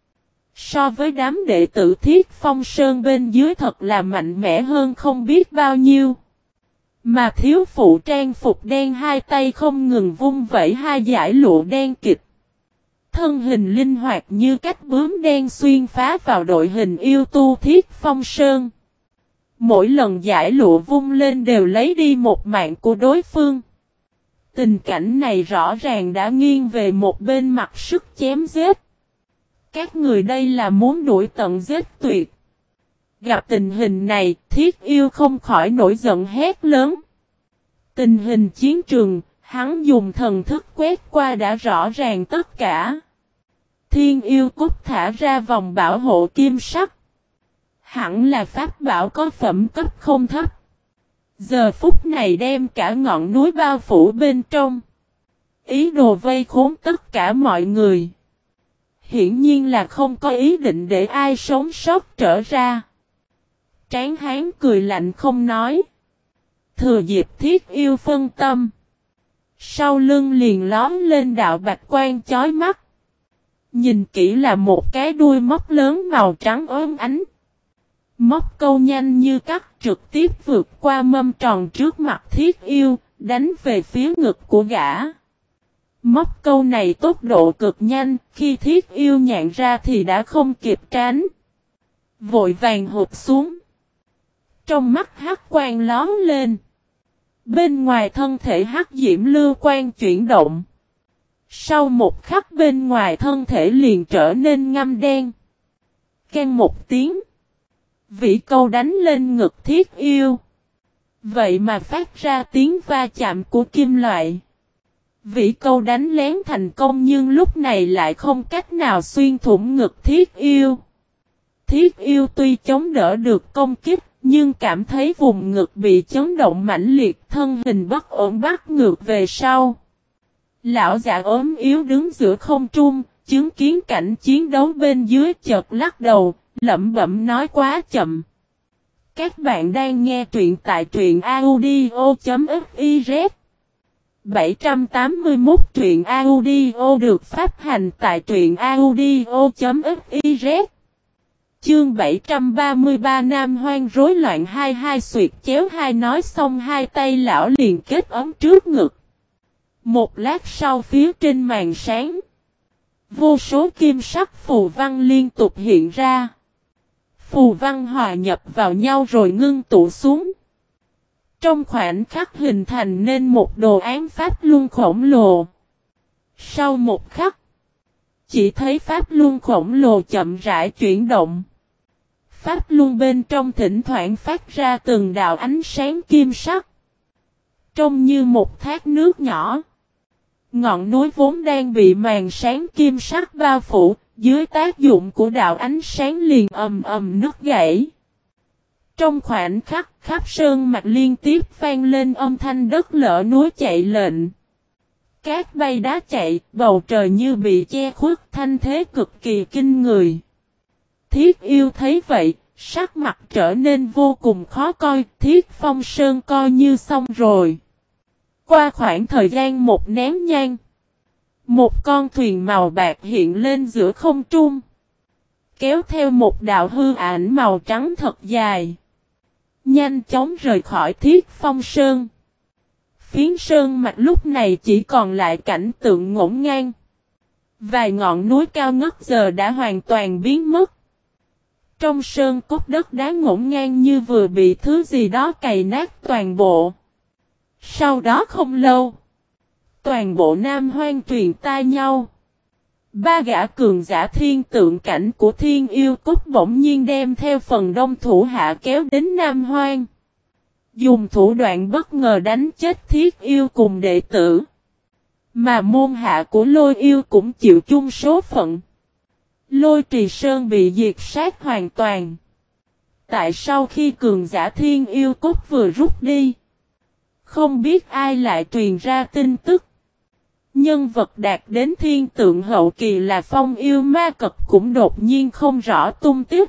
So với đám đệ tử Thiết Phong Sơn bên dưới thật là mạnh mẽ hơn không biết bao nhiêu. Mà thiếu phụ trang phục đen hai tay không ngừng vung vẩy hai dải lụa đen kịch. Thân hình linh hoạt như cách bướm đen xuyên phá vào đội hình yêu tu Thiết Phong Sơn. Mỗi lần giải lụa vung lên đều lấy đi một mạng của đối phương. Tình cảnh này rõ ràng đã nghiêng về một bên mặt sức chém giết. Các người đây là muốn đuổi tận giết tuyệt. Gặp tình hình này, Thiết Yêu không khỏi nổi giận hét lớn. Tình hình chiến trường, hắn dùng thần thức quét qua đã rõ ràng tất cả. Thiên Yêu Cốc thả ra vòng bảo hộ kim sắc. Hẳn là pháp bảo có phẩm cấp không thấp. Giờ phút này đem cả ngọn núi bao phủ bên trong. Ý đồ vây khốn tất cả mọi người. Hiển nhiên là không có ý định để ai sống sót trở ra. Tráng hán cười lạnh không nói. Thừa dịp Thiết Yêu phân tâm. Sau lưng liền lóm lên đạo bạch quan chói mắt. Nhìn kỹ là một cái đuôi móc lớn màu trắng ốm ánh. Móc câu nhanh như cắt trực tiếp vượt qua mâm tròn trước mặt Thiết Yêu, đánh về phía ngực của gã. Móc câu này tốc độ cực nhanh, khi Thiết Yêu nhạn ra thì đã không kịp tránh. Vội vàng hụt xuống. Trong mắt hắc quang lóm lên. Bên ngoài thân thể hắc diễm lưu quang chuyển động. Sau một khắc bên ngoài thân thể liền trở nên ngăm đen. Keng một tiếng. Vĩ câu đánh lên ngực Thiết Yêu. Vậy mà phát ra tiếng va chạm của kim loại. Vĩ câu đánh lén thành công nhưng lúc này lại không cách nào xuyên thủng ngực Thiết Yêu. Thiết Yêu tuy chống đỡ được công kích nhưng cảm thấy vùng ngực bị chấn động mãnh liệt, thân hình bất ổn bắt ngược về sau. Lão già ốm yếu đứng giữa không trung, chứng kiến cảnh chiến đấu bên dưới chợt lắc đầu, lẩm bẩm nói quá chậm. Các bạn đang nghe truyện tại truyện audio.fiz 781 truyện audio được phát hành tại truyện audio.fiz. Chương 733 Nam Hoang rối loạn 22 xuyệt chéo hai nói xong hai tay lão liền kết ấm trước ngực. Một lát sau phía trên màn sáng, vô số kim sắc phù văn liên tục hiện ra. Phù văn hòa nhập vào nhau rồi ngưng tụ xuống. Trong khoảnh khắc hình thành nên một đồ án pháp luân khổng lồ. Sau một khắc, chỉ thấy pháp luân khổng lồ chậm rãi chuyển động. Pháp luân bên trong thỉnh thoảng phát ra từng đạo ánh sáng kim sắc. Trông như một thác nước nhỏ. Ngọn núi vốn đang bị màn sáng kim sắc bao phủ, dưới tác dụng của đạo ánh sáng liền ầm ầm nứt gãy. Trong khoảnh khắc khắp sơn mạch liên tiếp vang lên âm thanh đất lở núi chạy lệnh. Cát bay đá chạy, bầu trời như bị che khuất, thanh thế cực kỳ kinh người. Thiết Yêu thấy vậy, sắc mặt trở nên vô cùng khó coi, Thiết Phong Sơn coi như xong rồi. Qua khoảng thời gian một nén nhang, một con thuyền màu bạc hiện lên giữa không trung, kéo theo một đạo hư ảnh màu trắng thật dài, nhanh chóng rời khỏi Thiết Phong Sơn. Phiến sơn mạch lúc này chỉ còn lại cảnh tượng ngổn ngang. Vài ngọn núi cao ngất giờ đã hoàn toàn biến mất. Trong sơn cốt đất đá ngổn ngang như vừa bị thứ gì đó cày nát toàn bộ. Sau đó không lâu, toàn bộ Nam Hoang truyền tai nhau. Ba gã cường giả thiên tượng cảnh của Thiên Yêu Cốt bỗng nhiên đem theo phần đông thủ hạ kéo đến Nam Hoang. Dùng thủ đoạn bất ngờ đánh chết Thiết Yêu cùng đệ tử. Mà môn hạ của Lôi Yêu cũng chịu chung số phận. Lôi Trì Sơn bị diệt sát hoàn toàn. Tại sau khi cường giả Thiên Yêu Cốt vừa rút đi, không biết ai lại truyền ra tin tức. Nhân vật đạt đến thiên tượng hậu kỳ là Phong Yêu Ma Cật cũng đột nhiên không rõ tung tích.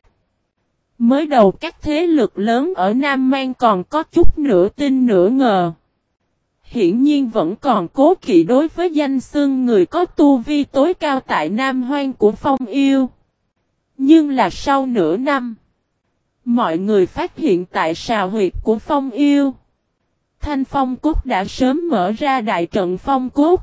Mới đầu các thế lực lớn ở Nam Mang còn có chút nửa tin nửa ngờ. Hiển nhiên vẫn còn cố kỵ đối với danh xưng người có tu vi tối cao tại Nam Hoang của Phong Yêu. Nhưng là sau nửa năm, mọi người phát hiện tại sào huyệt của Phong Yêu, Thanh Phong Cốt đã sớm mở ra đại trận Phong Cốt.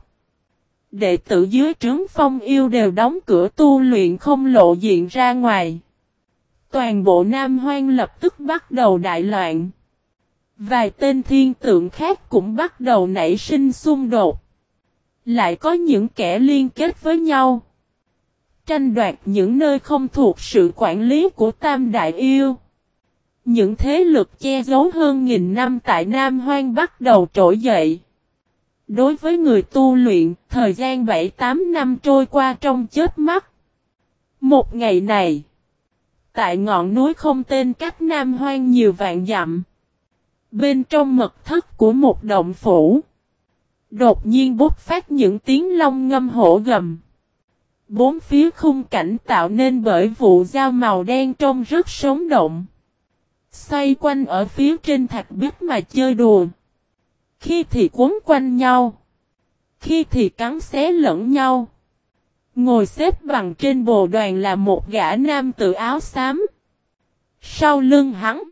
Đệ tử dưới trướng Phong Yêu đều đóng cửa tu luyện không lộ diện ra ngoài. Toàn bộ Nam Hoang lập tức bắt đầu đại loạn. Vài tên thiên tượng khác cũng bắt đầu nảy sinh xung đột. Lại có những kẻ liên kết với nhau, tranh đoạt những nơi không thuộc sự quản lý của Tam Đại Yêu. Những thế lực che giấu hơn nghìn năm tại Nam Hoang bắt đầu trỗi dậy. Đối với người tu luyện, thời gian 7-8 năm trôi qua trong chớp mắt. Một ngày này, tại ngọn núi không tên cách Nam Hoang nhiều vạn dặm, bên trong mật thất của một động phủ, đột nhiên bốc phát những tiếng long ngâm hổ gầm. Bốn phía khung cảnh tạo nên bởi vụ dao màu đen trông rất sống động. Xoay quanh ở phía trên thạch bích mà chơi đùa. Khi thì quấn quanh nhau, khi thì cắn xé lẫn nhau. Ngồi xếp bằng trên bồ đoàn là một gã nam tử áo xám. Sau lưng hắn,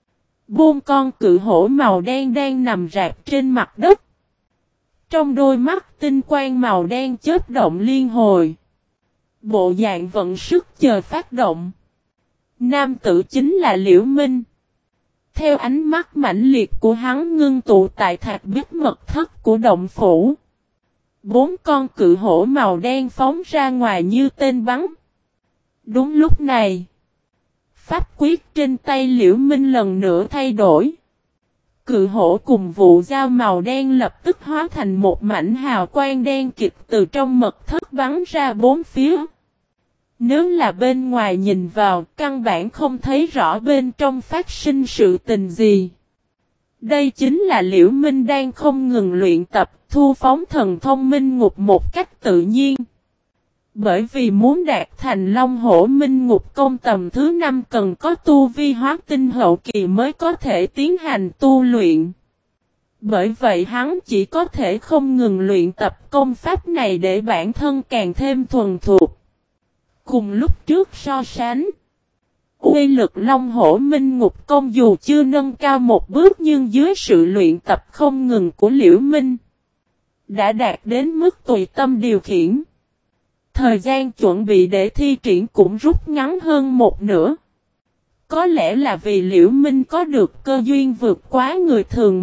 4 con cự hổ màu đen đang nằm rạp trên mặt đất. Trong đôi mắt tinh quang màu đen chớp động liên hồi. Bộ dạng vận sức chờ phát động. Nam tử chính là Liễu Minh. Theo ánh mắt mãnh liệt của hắn ngưng tụ tại thạch bích mật thất của động phủ, 4 con cự hổ màu đen phóng ra ngoài như tên bắn. Đúng lúc này, pháp quyết trên tay Liễu Minh lần nữa thay đổi. Cự hổ cùng vụ dao màu đen lập tức hóa thành một mảnh hào quang đen kịt từ trong mật thất bắn ra bốn phía. Nếu là bên ngoài nhìn vào, căn bản không thấy rõ bên trong phát sinh sự tình gì. Đây chính là Liễu Minh đang không ngừng luyện tập, thu phóng thần thông minh ngục một cách tự nhiên. Bởi vì muốn đạt thành Long Hổ Minh Ngục Công tầm thứ 5 cần có tu vi hóa tinh hậu kỳ mới có thể tiến hành tu luyện. Bởi vậy hắn chỉ có thể không ngừng luyện tập công pháp này để bản thân càng thêm thuần thục. Cùng lúc trước so sánh, uy lực Long Hổ Minh Ngục Công dù chưa nâng cao một bước nhưng dưới sự luyện tập không ngừng của Liễu Minh, đã đạt đến mức tùy tâm điều khiển. Thời gian chuẩn bị để thi triển cũng rút ngắn hơn một nửa. Có lẽ là vì Liễu Minh có được cơ duyên vượt quá người thường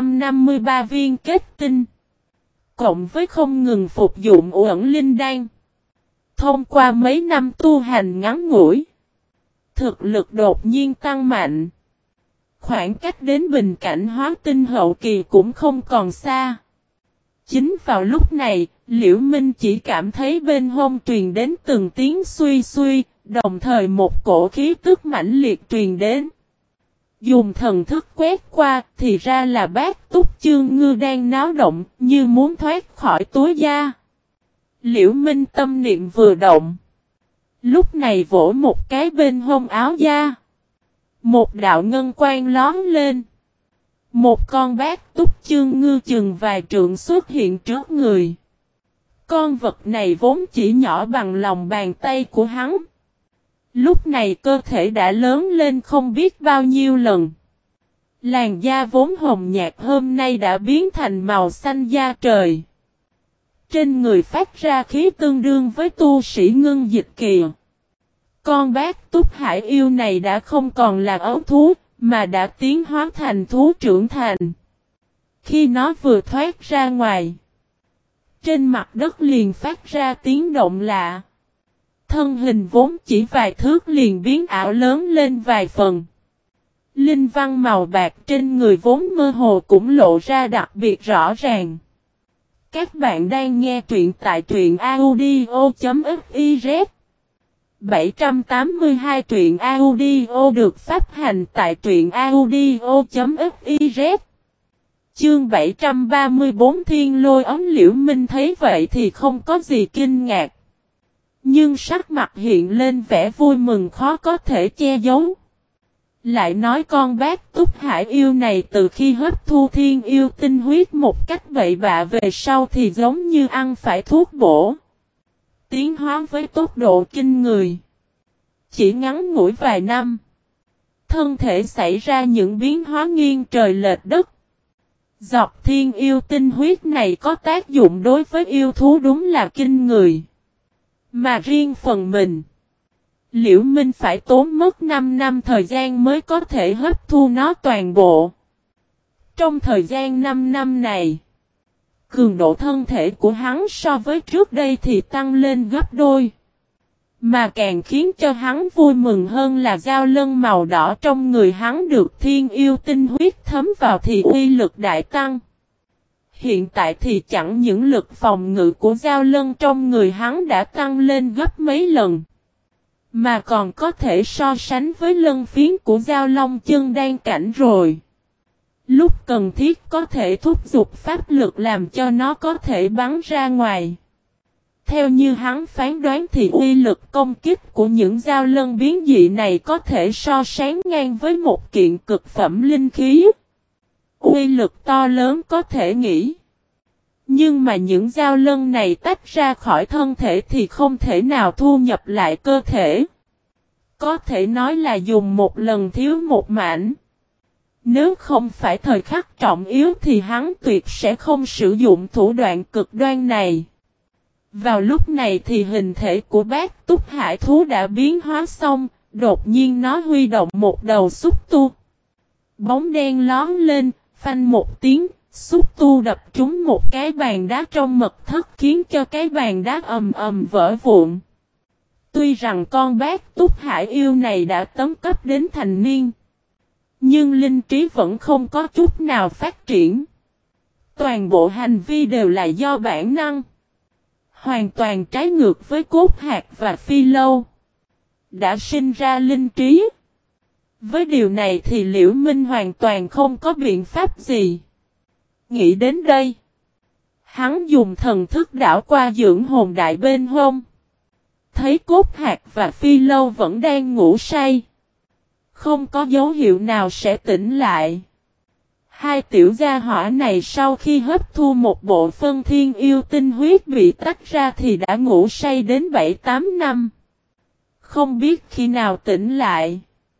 153 viên kết tinh. Cộng với không ngừng phục dụng uẩn linh đan. Thông qua mấy năm tu hành ngắn ngủi, thực lực đột nhiên tăng mạnh. Khoảng cách đến bình cảnh hóa tinh hậu kỳ cũng không còn xa. Chính vào lúc này, Liễu Minh chỉ cảm thấy bên hông truyền đến từng tiếng suy suy, đồng thời một cổ khí tức mãnh liệt truyền đến. Dùng thần thức quét qua thì ra là bác Túc Chương Ngư đang náo động như muốn thoát khỏi túi da. Liễu Minh tâm niệm vừa động. Lúc này vỗ một cái bên hông áo da. Một đạo ngân quang lóm lên. Một con bác Túc Chương Ngư chừng vài trượng xuất hiện trước người. Con vật này vốn chỉ nhỏ bằng lòng bàn tay của hắn. Lúc này cơ thể đã lớn lên không biết bao nhiêu lần. Làn da vốn hồng nhạt hôm nay đã biến thành màu xanh da trời. Trên người phát ra khí tương đương với tu sĩ ngưng dịch kỳ. Con bác Túc Hải yêu này đã không còn là ấu thú, mà đã tiến hóa thành thú trưởng thành. Khi nó vừa thoát ra ngoài, trên mặt đất liền phát ra tiếng động lạ. Thân hình vốn chỉ vài thước liền biến ảo lớn lên vài phần. Linh văn màu bạc trên người vốn mơ hồ cũng lộ ra đặc biệt rõ ràng. Các bạn đang nghe truyện tại truyện audio.fiz 782 truyện audio được phát hành tại truyện audio.fiz. Chương 734 Thiên Lôi Ấm. Liễu Minh thấy vậy thì không có gì kinh ngạc. Nhưng sắc mặt hiện lên vẻ vui mừng khó có thể che giấu. Lại nói con bác Túc Hải yêu này từ khi hấp thu thiên yêu tinh huyết một cách bậy bạ về sau thì giống như ăn phải thuốc bổ. Tiến hóa với tốc độ kinh người. Chỉ ngắn ngủi vài năm, thân thể xảy ra những biến hóa nghiêng trời lệch đất. Giọt thiên yêu tinh huyết này có tác dụng đối với yêu thú đúng là kinh người. Mà riêng phần mình, Liễu Minh phải tốn mất 5 năm thời gian mới có thể hấp thu nó toàn bộ. Trong thời gian 5 năm này, cường độ thân thể của hắn so với trước đây thì tăng lên gấp đôi. Mà càng khiến cho hắn vui mừng hơn là dao lân màu đỏ trong người hắn được thiên yêu tinh huyết thấm vào thì uy lực đại tăng. Hiện tại thì chẳng những lực phòng ngự của dao lân trong người hắn đã tăng lên gấp mấy lần, mà còn có thể so sánh với lân phiến của dao long chân đan cảnh rồi. Lúc cần thiết có thể thúc giục pháp lực làm cho nó có thể bắn ra ngoài. Theo như hắn phán đoán thì uy lực công kích của những dao lân biến dị này có thể so sánh ngang với một kiện cực phẩm linh khí. Uy lực to lớn có thể nghĩ. Nhưng mà những dao lân này tách ra khỏi thân thể thì không thể nào thu nhập lại cơ thể. Có thể nói là dùng một lần thiếu một mảnh. Nếu không phải thời khắc trọng yếu thì hắn tuyệt sẽ không sử dụng thủ đoạn cực đoan này. Vào lúc này thì hình thể của bác Túc Hải thú đã biến hóa xong, đột nhiên nó huy động một đầu xúc tu. Bóng đen lón lên, phanh một tiếng, xúc tu đập trúng một cái bàn đá trong mật thất khiến cho cái bàn đá ầm ầm vỡ vụn. Tuy rằng con bác Túc Hải yêu này đã tấn cấp đến thành niên, nhưng linh trí vẫn không có chút nào phát triển. Toàn bộ hành vi đều là do bản năng. Hoàn toàn trái ngược với cốt hạt và phi lâu. Đã sinh ra linh trí. Với điều này thì Liễu Minh hoàn toàn không có biện pháp gì. Nghĩ đến đây, hắn dùng thần thức đảo qua dưỡng hồn đại bên hông. Thấy cốt hạt và phi lâu vẫn đang ngủ say. Không có dấu hiệu nào sẽ tỉnh lại. Hai tiểu gia hỏa này sau khi hấp thu một bộ phân thiên yêu tinh huyết bị tách ra thì đã ngủ say đến 7-8 năm. Không biết khi nào tỉnh lại.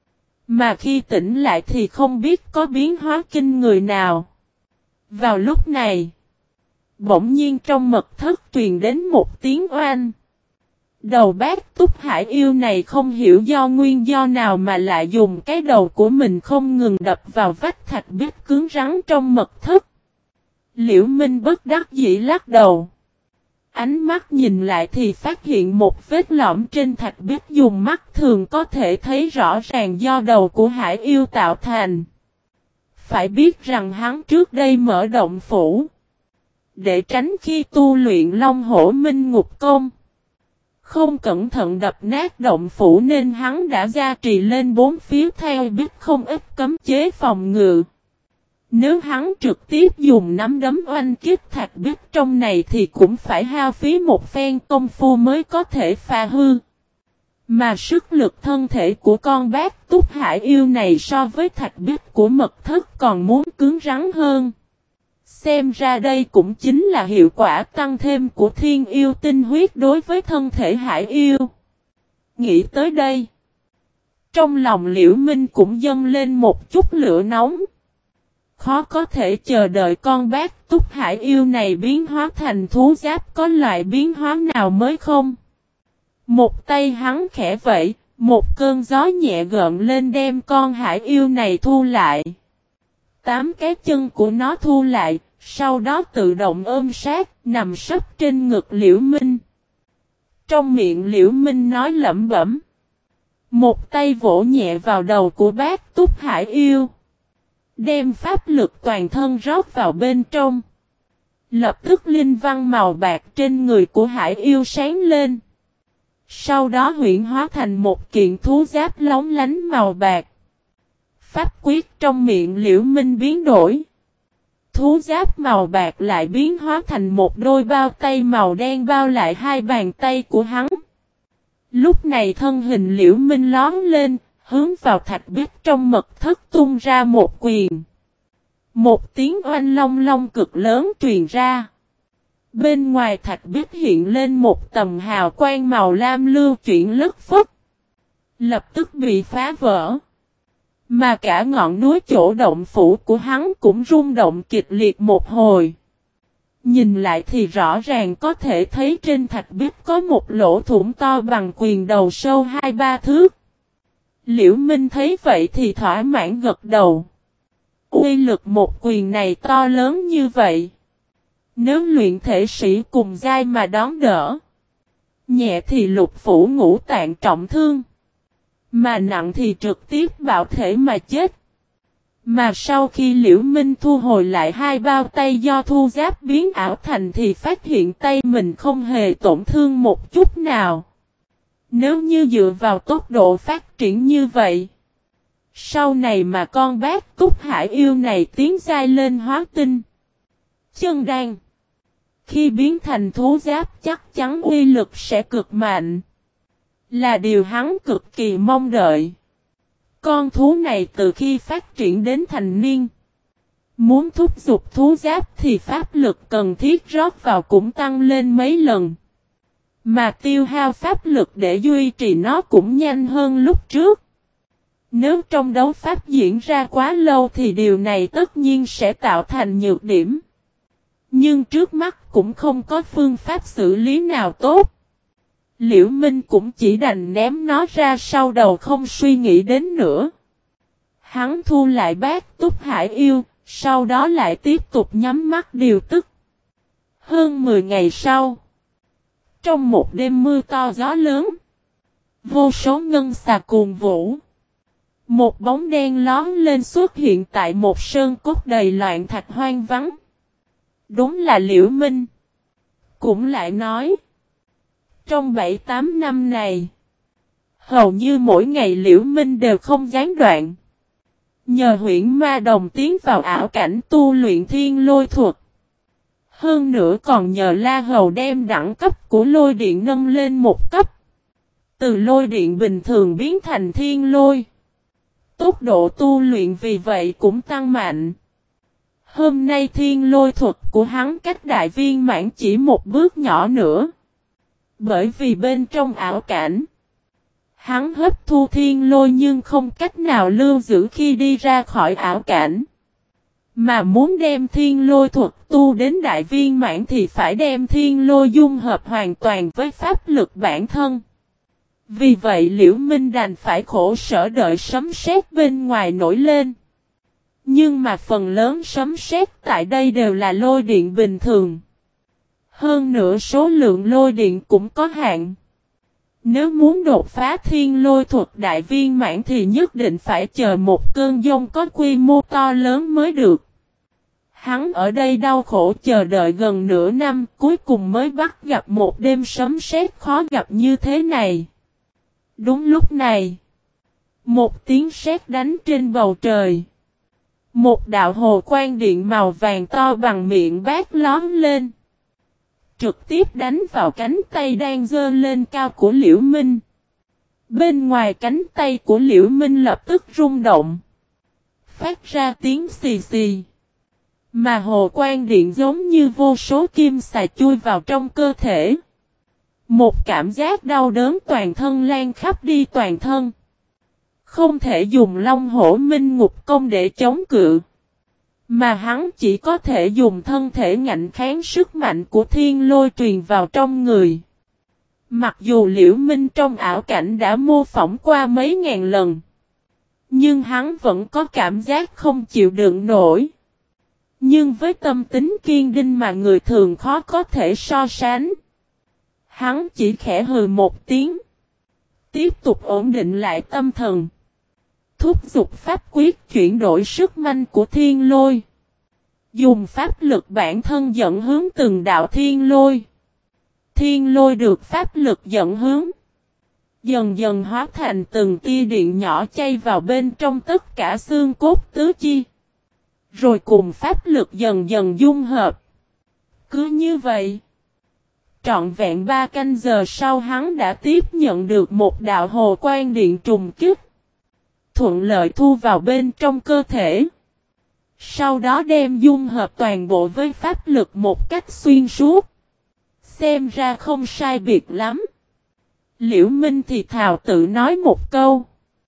Mà khi tỉnh lại thì không biết có biến hóa kinh người nào. Vào lúc này, bỗng nhiên trong mật thất truyền đến một tiếng oanh. Đầu bác Túc Hải yêu này không hiểu do nguyên do nào mà lại dùng cái đầu của mình không ngừng đập vào vách thạch bích cứng rắn trong mật thất. Liễu Minh bất đắc dĩ lắc đầu. Ánh mắt nhìn lại thì phát hiện một vết lõm trên thạch bích dùng mắt thường có thể thấy rõ ràng do đầu của Hải yêu tạo thành. Phải biết rằng hắn trước đây mở động phủ để tránh khi tu luyện Long Hổ Minh Ngục Công. Không cẩn thận đập nát động phủ nên hắn đã gia trì lên bốn phía theo biết không ít cấm chế phòng ngự. Nếu hắn trực tiếp dùng nắm đấm oanh kích thạch bích trong này thì cũng phải hao phí một phen công phu mới có thể phá hư. Mà sức lực thân thể của con bát túc hải yêu này so với thạch bích của mật thất còn muốn cứng rắn hơn. Xem ra đây cũng chính là hiệu quả tăng thêm của thiên yêu tinh huyết đối với thân thể hải yêu. Nghĩ tới đây, trong lòng Liễu Minh cũng dâng lên một chút lửa nóng. Khó có thể chờ đợi con bát túc hải yêu này biến hóa thành thú giáp, có loại biến hóa nào mới không? Một tay hắn khẽ vẫy, một cơn gió nhẹ gợn lên đem con hải yêu này thu lại. 8 cái chân của nó thu lại, sau đó tự động ôm sát, nằm sấp trên ngực Liễu Minh. Trong miệng Liễu Minh nói lẩm bẩm. Một tay vỗ nhẹ vào đầu của bát túc hải yêu. Đem pháp lực toàn thân rót vào bên trong. Lập tức linh văn màu bạc trên người của hải yêu sáng lên. Sau đó huyễn hóa thành một kiện thú giáp lóng lánh màu bạc. Pháp quyết trong miệng Liễu Minh biến đổi. Thú giáp màu bạc lại biến hóa thành một đôi bao tay màu đen bao lại hai bàn tay của hắn. Lúc này thân hình Liễu Minh lóm lên, hướng vào thạch bích trong mật thất tung ra một quyền. Một tiếng oanh long long cực lớn truyền ra. Bên ngoài thạch bích hiện lên một tầm hào quang màu lam lưu chuyển lất phất. Lập tức bị phá vỡ. Mà cả ngọn núi chỗ động phủ của hắn cũng rung động kịch liệt một hồi. Nhìn lại thì rõ ràng có thể thấy trên thạch bích có một lỗ thủng to bằng quyền đầu sâu 2-3 thước. Liễu Minh thấy vậy thì thỏa mãn gật đầu. Uy lực một quyền này to lớn như vậy. Nếu luyện thể sĩ cùng giai mà đón đỡ. Nhẹ thì lục phủ ngũ tạng trọng thương. Mà nặng thì trực tiếp bạo thể mà chết. Mà sau khi Liễu Minh thu hồi lại hai bao tay do thu giáp biến ảo thành thì phát hiện tay mình không hề tổn thương một chút nào. Nếu như dựa vào tốc độ phát triển như vậy. Sau này mà con bát túc hải yêu này tiến giai lên hóa tinh. Chân đan. Khi biến thành thú giáp chắc chắn uy lực sẽ cực mạnh. Là điều hắn cực kỳ mong đợi. Con thú này từ khi phát triển đến thành niên. Muốn thúc giục thú giáp thì pháp lực cần thiết rót vào cũng tăng lên mấy lần. Mà tiêu hao pháp lực để duy trì nó cũng nhanh hơn lúc trước. Nếu trong đấu pháp diễn ra quá lâu thì điều này tất nhiên sẽ tạo thành nhược điểm. Nhưng trước mắt cũng không có phương pháp xử lý nào tốt. Liễu Minh cũng chỉ đành ném nó ra sau đầu không suy nghĩ đến nữa. Hắn thu lại bát túc hải yêu, sau đó lại tiếp tục nhắm mắt điều tức. Hơn 10 ngày sau, trong một đêm mưa to gió lớn, vô số ngân xà cuồn vũ. Một bóng đen lón lên xuất hiện tại một sơn cốt đầy loạn thạch hoang vắng. Đúng là Liễu Minh. Cũng lại nói. Trong 7-8 năm này, hầu như mỗi ngày Liễu Minh đều không gián đoạn. Nhờ huyễn ma đồng tiến vào ảo cảnh tu luyện thiên lôi thuật. Hơn nữa còn nhờ La Hầu đem đẳng cấp của lôi điện nâng lên một cấp. Từ lôi điện bình thường biến thành thiên lôi. Tốc độ tu luyện vì vậy cũng tăng mạnh. Hôm nay thiên lôi thuật của hắn cách đại viên mãn chỉ một bước nhỏ nữa. Bởi vì bên trong ảo cảnh, hắn hấp thu thiên lôi nhưng không cách nào lưu giữ khi đi ra khỏi ảo cảnh. Mà muốn đem thiên lôi thuật tu đến đại viên mãn thì phải đem thiên lôi dung hợp hoàn toàn với pháp lực bản thân. Vì vậy Liễu Minh đành phải khổ sở đợi sấm sét bên ngoài nổi lên. Nhưng mà phần lớn sấm sét tại đây đều là lôi điện bình thường. Hơn nữa số lượng lôi điện cũng có hạn. Nếu muốn đột phá thiên lôi thuật đại viên mãn thì nhất định phải chờ một cơn giông có quy mô to lớn mới được. Hắn ở đây đau khổ chờ đợi gần nửa năm, cuối cùng mới bắt gặp một đêm sấm sét khó gặp như thế này. Đúng lúc này, một tiếng sét đánh trên bầu trời. Một đạo hồ quang điện màu vàng to bằng miệng bát lóm lên. Trực tiếp đánh vào cánh tay đang giơ lên cao của Liễu Minh. Bên ngoài cánh tay của Liễu Minh lập tức rung động. Phát ra tiếng xì xì. Mà hồ quang điện giống như vô số kim xà chui vào trong cơ thể. Một cảm giác đau đớn toàn thân lan khắp đi toàn thân. Không thể dùng Long Hổ Minh Ngục Công để chống cự. Mà hắn chỉ có thể dùng thân thể ngạnh kháng sức mạnh của thiên lôi truyền vào trong người. Mặc dù Liễu Minh trong ảo cảnh đã mô phỏng qua mấy ngàn lần. Nhưng hắn vẫn có cảm giác không chịu đựng nổi. Nhưng với tâm tính kiên định mà người thường khó có thể so sánh. Hắn chỉ khẽ hừ một tiếng. Tiếp tục ổn định lại tâm thần. Thúc giục pháp quyết chuyển đổi sức mạnh của thiên lôi. Dùng pháp lực bản thân dẫn hướng từng đạo thiên lôi. Thiên lôi được pháp lực dẫn hướng. Dần dần hóa thành từng tia điện nhỏ chay vào bên trong tất cả xương cốt tứ chi. Rồi cùng pháp lực dần dần dung hợp. Cứ như vậy. Trọn vẹn 3 canh giờ sau hắn đã tiếp nhận được một đạo hồ quang điện trùng kích. Thuận lợi thu vào bên trong cơ thể. Sau đó đem dung hợp toàn bộ với pháp lực một cách xuyên suốt. Xem ra không sai biệt lắm. Liễu Minh thì thào tự nói một câu.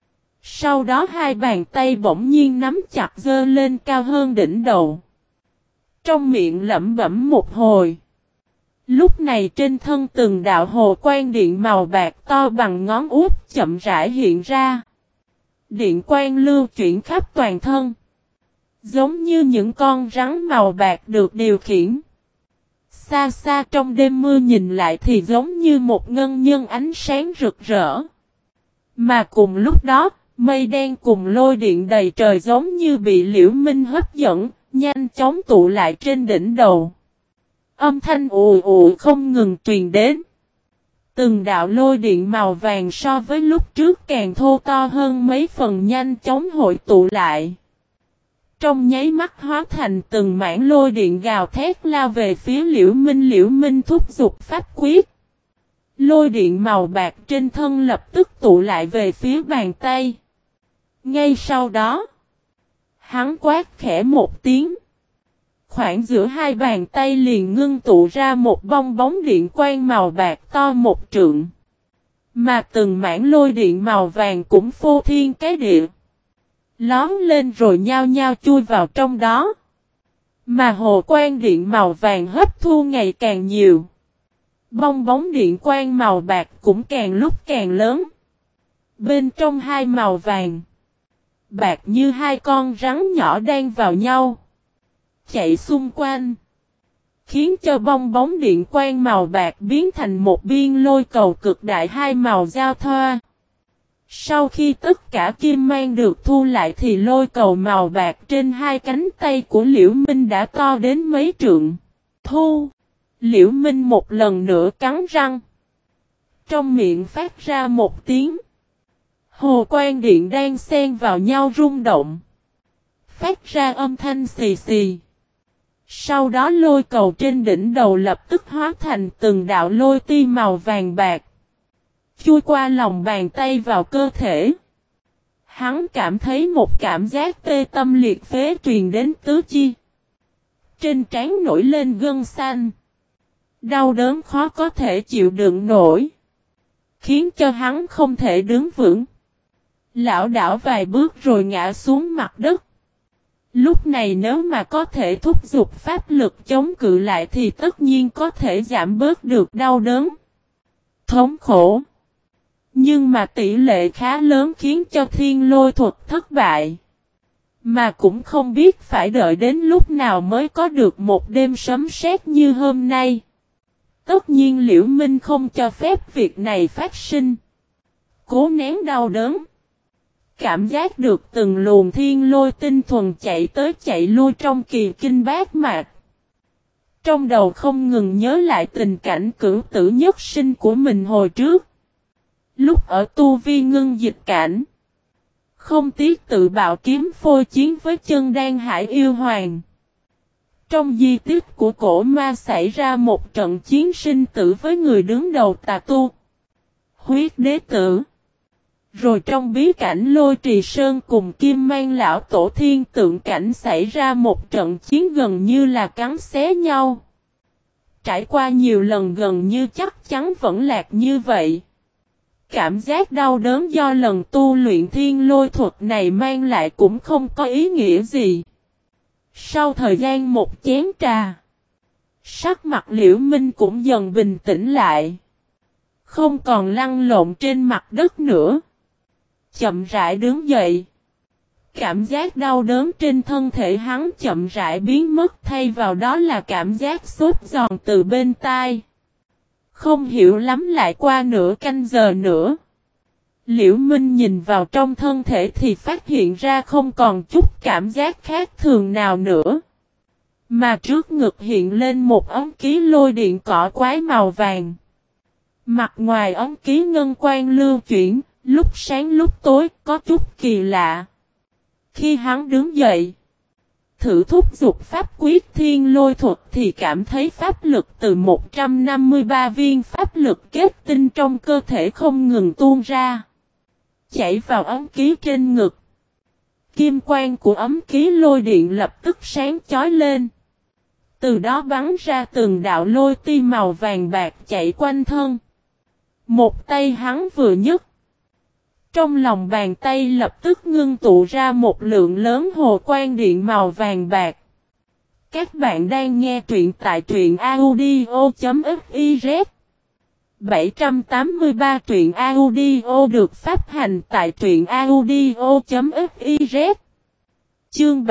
Sau đó hai bàn tay bỗng nhiên nắm chặt giơ lên cao hơn đỉnh đầu. Trong miệng lẩm bẩm một hồi. Lúc này trên thân từng đạo hồ quang điện màu bạc to bằng ngón út chậm rãi hiện ra. Điện quang lưu chuyển khắp toàn thân. Giống như những con rắn màu bạc được điều khiển. Xa xa trong đêm mưa nhìn lại thì giống như một ngân nhân ánh sáng rực rỡ. Mà cùng lúc đó, mây đen cùng lôi điện đầy trời giống như bị Liễu Minh hấp dẫn, nhanh chóng tụ lại trên đỉnh đầu. Âm thanh ù ù không ngừng truyền đến. Từng đạo lôi điện màu vàng so với lúc trước càng thô to hơn mấy phần nhanh chóng hội tụ lại. Trong nháy mắt hóa thành từng mảng lôi điện gào thét lao về phía Liễu Minh thúc giục pháp quyết. Lôi điện màu bạc trên thân lập tức tụ lại về phía bàn tay. Ngay sau đó, hắn quát khẽ một tiếng. Khoảng giữa hai bàn tay liền ngưng tụ ra một bong bóng điện quang màu bạc to một trượng. Mà từng mảng lôi điện màu vàng cũng phô thiên cái địa. Lóm lên rồi nhao nhao chui vào trong đó. Mà hồ quang điện màu vàng hấp thu ngày càng nhiều. Bong bóng điện quang màu bạc cũng càng lúc càng lớn. Bên trong hai màu vàng, bạc như hai con rắn nhỏ đang vào nhau. Chạy xung quanh. Khiến cho bong bóng điện quang màu bạc biến thành một biên lôi cầu cực đại hai màu giao thoa. Sau khi tất cả kim mang được thu lại thì lôi cầu màu bạc trên hai cánh tay của Liễu Minh đã to đến mấy trượng. Thu! Liễu Minh một lần nữa cắn răng. Trong miệng phát ra một tiếng. Hồ quang điện đang xen vào nhau rung động. Phát ra âm thanh xì xì. Sau đó lôi cầu trên đỉnh đầu lập tức hóa thành từng đạo lôi ti màu vàng bạc. Chui qua lòng bàn tay vào cơ thể. Hắn cảm thấy một cảm giác tê tâm liệt phế truyền đến tứ chi. Trên trán nổi lên gân xanh. Đau đớn khó có thể chịu đựng nổi. Khiến cho hắn không thể đứng vững. Lảo đảo vài bước rồi ngã xuống mặt đất. Lúc này nếu mà có thể thúc giục pháp lực chống cự lại thì tất nhiên có thể giảm bớt được đau đớn. Thống khổ. Nhưng mà tỷ lệ khá lớn khiến cho thiên lôi thuật thất bại. Mà cũng không biết phải đợi đến lúc nào mới có được một đêm sấm sét như hôm nay. Tất nhiên Liễu Minh không cho phép việc này phát sinh. Cố nén đau đớn. cảm giác được từng luồng thiên lôi tinh thuần chạy tới chạy lui trong kỳ kinh bát mạch. Trong đầu không ngừng nhớ lại tình cảnh cửu tử nhất sinh của mình hồi trước. Lúc ở tu vi ngưng dịch cảnh. Không tiếc tự bạo kiếm phôi chiến với chân đan hải yêu hoàng. Trong di tích của cổ ma xảy ra một trận chiến sinh tử với người đứng đầu tà tu. Huyết đế tử. Rồi trong bí cảnh Lôi Trì Sơn cùng Kim Mang lão tổ thiên tượng cảnh xảy ra một trận chiến gần như là cắn xé nhau. Trải qua nhiều lần gần như chắc chắn vẫn lạc như vậy. Cảm giác đau đớn do lần tu luyện thiên lôi thuật này mang lại cũng không có ý nghĩa gì. Sau thời gian một chén trà, sắc mặt Liễu Minh cũng dần bình tĩnh lại. Không còn lăn lộn trên mặt đất nữa. Chậm rãi đứng dậy. Cảm giác đau đớn trên thân thể hắn chậm rãi biến mất, thay vào đó là cảm giác xốp giòn từ bên tai. Không hiểu lắm, lại qua nửa canh giờ nữa. Liễu Minh nhìn vào trong thân thể thì phát hiện ra không còn chút cảm giác khác thường nào nữa. Mà trước ngực hiện lên một ấm ký lôi điện cỏ quái màu vàng. Mặt ngoài ấm ký ngân quang lưu chuyển, lúc sáng lúc tối, có chút kỳ lạ. Khi hắn đứng dậy, thử thúc giục pháp quyết thiên lôi thuật thì cảm thấy pháp lực từ 153 viên pháp lực kết tinh trong cơ thể không ngừng tuôn ra. Chảy vào ấm ký trên ngực. Kim quang của ấm ký lôi điện lập tức sáng chói lên. Từ đó bắn ra từng đạo lôi ti màu vàng bạc chạy quanh thân. Một tay hắn vừa nhấc. Trong lòng bàn tay lập tức ngưng tụ ra một lượng lớn hồ quang điện màu vàng bạc. Các bạn đang nghe truyện tại truyện audio.fiz 783 truyện audio được phát hành tại truyện audio.fiz. Chương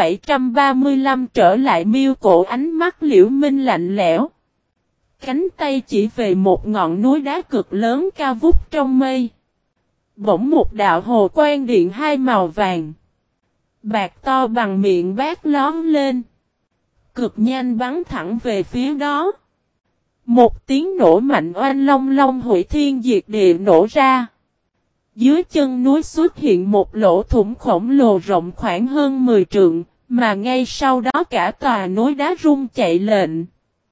735 trở lại miêu cổ, ánh mắt Liễu Minh lạnh lẽo. Cánh tay chỉ về một ngọn núi đá cực lớn cao vút trong mây. Bỗng một đạo hồ quang điện hai màu vàng bạc to bằng miệng bát lóm lên. Cực nhanh bắn thẳng về phía đó. Một tiếng nổ mạnh oanh long long hủy thiên diệt địa nổ ra. Dưới chân núi xuất hiện một lỗ thủng khổng lồ rộng khoảng hơn 10 trượng, mà ngay sau đó cả tòa núi đá rung chạy lệnh.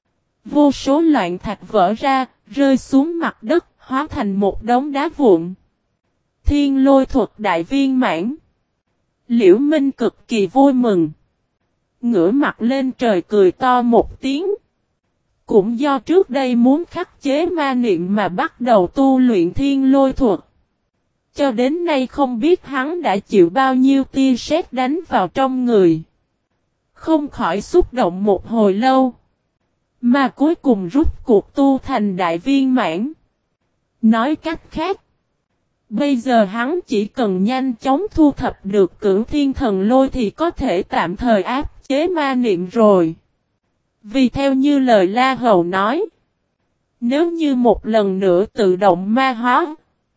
Vô số loạn thạch vỡ ra, rơi xuống mặt đất, hóa thành một đống đá vụn. Thiên lôi thuật đại viên mãn. Liễu Minh cực kỳ vui mừng. Ngửa mặt lên trời cười to một tiếng. Cũng do trước đây muốn khắc chế ma niệm mà bắt đầu tu luyện thiên lôi thuật. Cho đến nay không biết hắn đã chịu bao nhiêu tia sét đánh vào trong người. Không khỏi xúc động một hồi lâu. Mà cuối cùng rút cuộc tu thành đại viên mãn. Nói cách khác. Bây giờ hắn chỉ cần nhanh chóng thu thập được Cửu Thiên Thần Lôi thì có thể tạm thời áp chế ma niệm rồi. Vì theo như lời La Hầu nói, nếu như một lần nữa tự động ma hóa,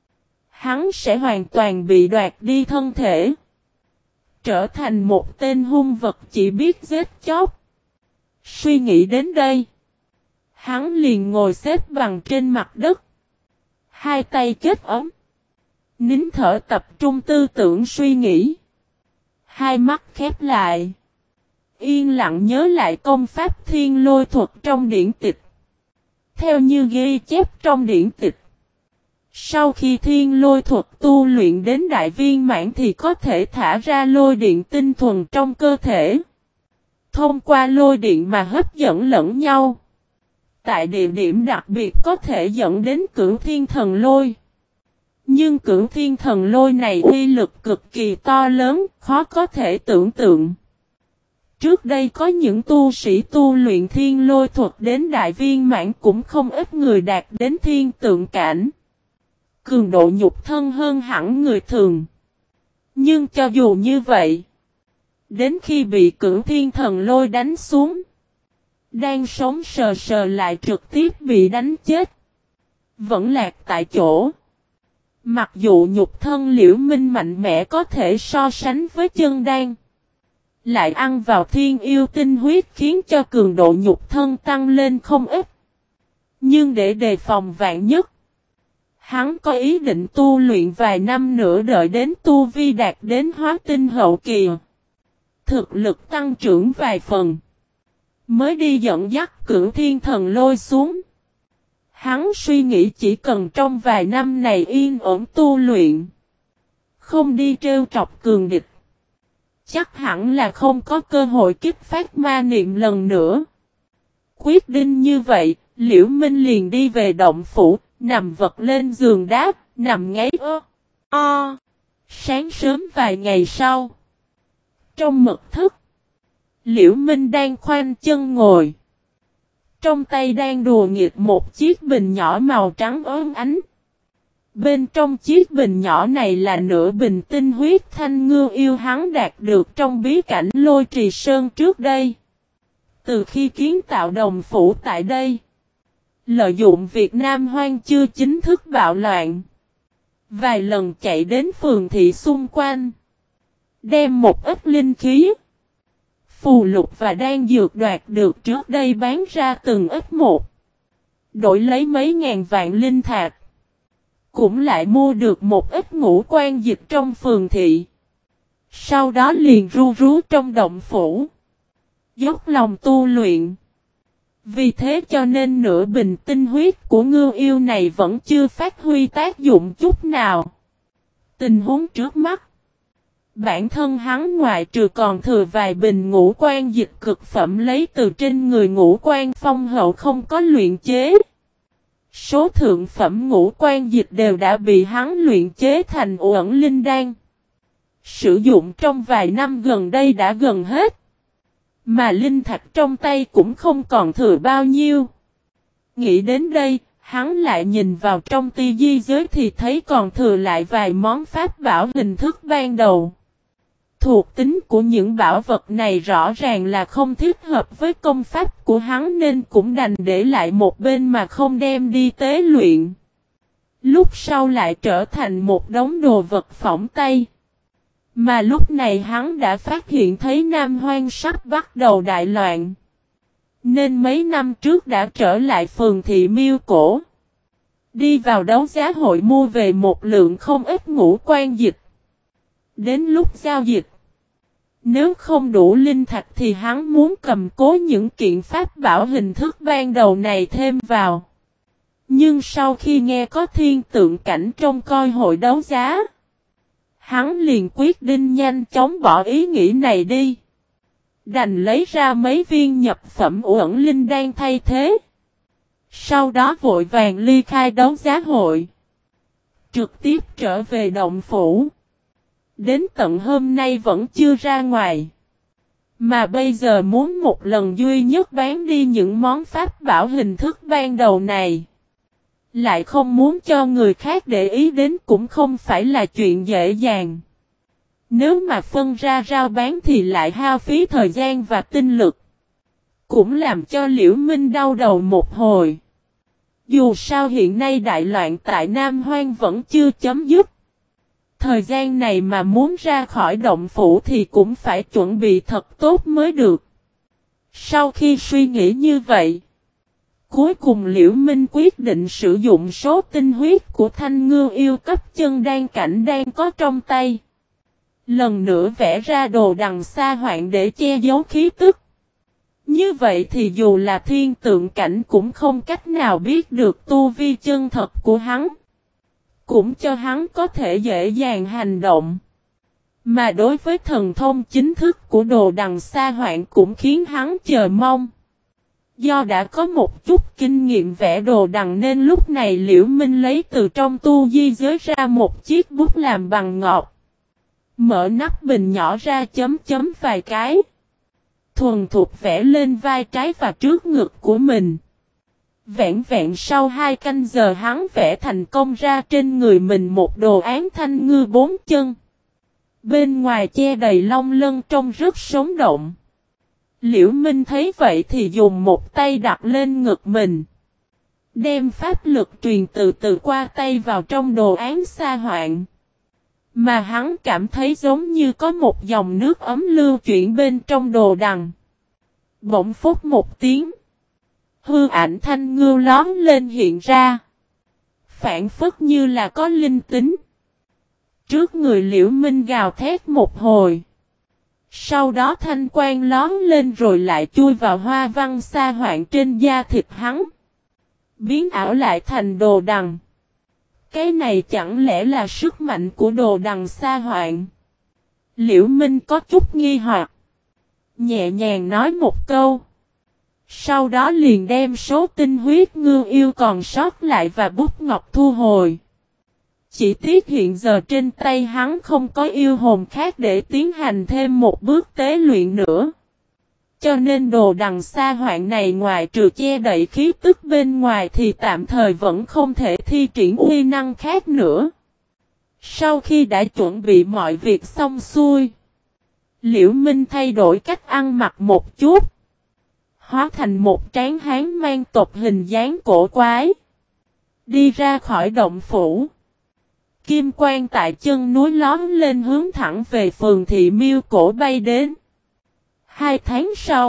hắn sẽ hoàn toàn bị đoạt đi thân thể, trở thành một tên hung vật chỉ biết giết chóc. Suy nghĩ đến đây, hắn liền ngồi xếp bằng trên mặt đất, hai tay kết ấm, nín thở tập trung tư tưởng suy nghĩ. Hai mắt khép lại. Yên lặng nhớ lại công pháp thiên lôi thuật trong điển tịch. Theo như ghi chép trong điển tịch. Sau khi thiên lôi thuật tu luyện đến đại viên mãn thì có thể thả ra lôi điện tinh thuần trong cơ thể. Thông qua lôi điện mà hấp dẫn lẫn nhau. Tại địa điểm đặc biệt có thể dẫn đến Cửu Thiên Thần Lôi. Nhưng Cửu Thiên Thần Lôi này uy lực cực kỳ to lớn, khó có thể tưởng tượng. Trước đây có những tu sĩ tu luyện thiên lôi thuật đến đại viên mãn cũng không ít người đạt đến thiên tượng cảnh. Cường độ nhục thân hơn hẳn người thường. Nhưng cho dù như vậy, đến khi bị Cửu Thiên Thần Lôi đánh xuống, đang sống sờ sờ lại trực tiếp bị đánh chết. Vẫn lạc tại chỗ. Mặc dù nhục thân Liễu Minh mạnh mẽ có thể so sánh với chân đan, lại ăn vào thiên yêu tinh huyết khiến cho cường độ nhục thân tăng lên không ít. Nhưng để đề phòng vạn nhất, hắn có ý định tu luyện vài năm nữa đợi đến tu vi đạt đến hóa tinh hậu kỳ, thực lực tăng trưởng vài phần, mới đi dẫn dắt Cửu Thiên Thần Lôi xuống. Hắn suy nghĩ chỉ cần trong vài năm này yên ổn tu luyện, không đi trêu chọc cường địch, chắc hẳn là không có cơ hội kích phát ma niệm lần nữa. Quyết định như vậy, Liễu Minh liền đi về động phủ, nằm vật lên giường đáp, nằm ngáy o. Sáng sớm vài ngày sau, trong mật thất, Liễu Minh đang khoanh chân ngồi. Trong tay đang đùa nghịch một chiếc bình nhỏ màu trắng óng ánh. Bên trong chiếc bình nhỏ này là nửa bình tinh huyết thanh ngưu yêu hắn đạt được trong bí cảnh Lôi Trì Sơn trước đây. Từ khi kiến tạo đồng phủ tại đây, lợi dụng việc Nam Hoang chưa chính thức bạo loạn, vài lần chạy đến phường thị xung quanh, đem một ít linh khí, phù lục và đan dược đoạt được trước đây bán ra từng ít một, đổi lấy mấy ngàn vạn linh thạch. Cũng lại mua được một ít ngũ quan dịch trong phường thị. Sau đó liền ru rú trong động phủ, dốc lòng tu luyện. Vì thế cho nên nửa bình tinh huyết của ngưu yêu này vẫn chưa phát huy tác dụng chút nào. Tình huống trước mắt, bản thân hắn ngoại trừ còn thừa vài bình ngũ quan dịch cực phẩm lấy từ trên người ngũ quan phong hậu không có luyện chế. Số thượng phẩm ngũ quan dịch đều đã bị hắn luyện chế thành uẩn linh đan. Sử dụng trong vài năm gần đây đã gần hết. Mà linh thạch trong tay cũng không còn thừa bao nhiêu. Nghĩ đến đây, hắn lại nhìn vào trong ti di giới thì thấy còn thừa lại vài món pháp bảo hình thức ban đầu. Thuộc tính của những bảo vật này rõ ràng là không thích hợp với công pháp của hắn nên cũng đành để lại một bên mà không đem đi tế luyện. Lúc sau lại trở thành một đống đồ vật phỏng tay. Mà lúc này hắn đã phát hiện thấy Nam Hoang sắp bắt đầu đại loạn. Nên mấy năm trước đã trở lại phường thị Miêu Cổ. Đi vào đấu giá hội mua về một lượng không ít ngũ quan dịch. Đến lúc giao dịch, nếu không đủ linh thạch thì hắn muốn cầm cố những kiện pháp bảo hình thức ban đầu này thêm vào. Nhưng sau khi nghe có thiên tượng cảnh trong coi hội đấu giá, hắn liền quyết định nhanh chóng bỏ ý nghĩ này đi. Đành lấy ra mấy viên nhập phẩm uẩn linh đan thay thế. Sau đó vội vàng ly khai đấu giá hội, trực tiếp trở về động phủ. Đến tận hôm nay vẫn chưa ra ngoài. Mà bây giờ muốn một lần duy nhất bán đi những món pháp bảo hình thức ban đầu này. Lại không muốn cho người khác để ý đến cũng không phải là chuyện dễ dàng. Nếu mà phân ra rao bán thì lại hao phí thời gian và tinh lực. Cũng làm cho Liễu Minh đau đầu một hồi. Dù sao hiện nay đại loạn tại Nam Hoang vẫn chưa chấm dứt. Thời gian này mà muốn ra khỏi động phủ thì cũng phải chuẩn bị thật tốt mới được. Sau khi suy nghĩ như vậy, cuối cùng Liễu Minh quyết định sử dụng số tinh huyết của thanh ngưu yêu cấp chân đan cảnh đang có trong tay. Lần nữa vẽ ra đồ đằng xa hoạn để che giấu khí tức. Như vậy thì dù là thiên tượng cảnh cũng không cách nào biết được tu vi chân thật của hắn. Cũng cho hắn có thể dễ dàng hành động. Mà đối với thần thông chính thức của đồ đằng xa hoạn cũng khiến hắn chờ mong. Do đã có một chút kinh nghiệm vẽ đồ đằng nên lúc này Liễu Minh lấy từ trong tu di giới ra một chiếc bút làm bằng ngọc. Mở nắp bình nhỏ ra chấm chấm vài cái. Thuần thục vẽ lên vai trái và trước ngực của mình. Vẹn vẹn sau 2 canh giờ hắn vẽ thành công ra trên người mình một đồ án thanh ngư 4 chân. Bên ngoài che đầy long lân trông rất sống động. Liễu Minh thấy vậy thì dùng một tay đặt lên ngực mình. Đem pháp lực truyền từ từ qua tay vào trong đồ án sa hoạn. Mà hắn cảm thấy giống như có một dòng nước ấm lưu chuyển bên trong đồ đằng. Bỗng phút một tiếng. Hư ảnh thanh ngưu lóm lên hiện ra. Phản phất như là có linh tính. Trước người Liễu Minh gào thét một hồi. Sau đó thanh quang lóm lên rồi lại chui vào hoa văn sa hoạn trên da thịt hắn. Biến ảo lại thành đồ đằng. Cái này chẳng lẽ là sức mạnh của đồ đằng sa hoạn? Liễu Minh có chút nghi hoặc. Nhẹ nhàng nói một câu. Sau đó liền đem số tinh huyết ngưu yêu còn sót lại và bút ngọc thu hồi. Chỉ tiếc hiện giờ trên tay hắn không có yêu hồn khác để tiến hành thêm một bước tế luyện nữa. Cho nên đồ đằng sa hoạn này ngoài trừ che đậy khí tức bên ngoài thì tạm thời vẫn không thể thi triển uy năng khác nữa. Sau khi đã chuẩn bị mọi việc xong xuôi, Liễu Minh thay đổi cách ăn mặc một chút. Hóa thành một tráng hán mang tộc hình dáng cổ quái. Đi ra khỏi động phủ. Kim quang tại chân núi lóm lên hướng thẳng về phường thị Miêu Cổ bay đến. 2 tháng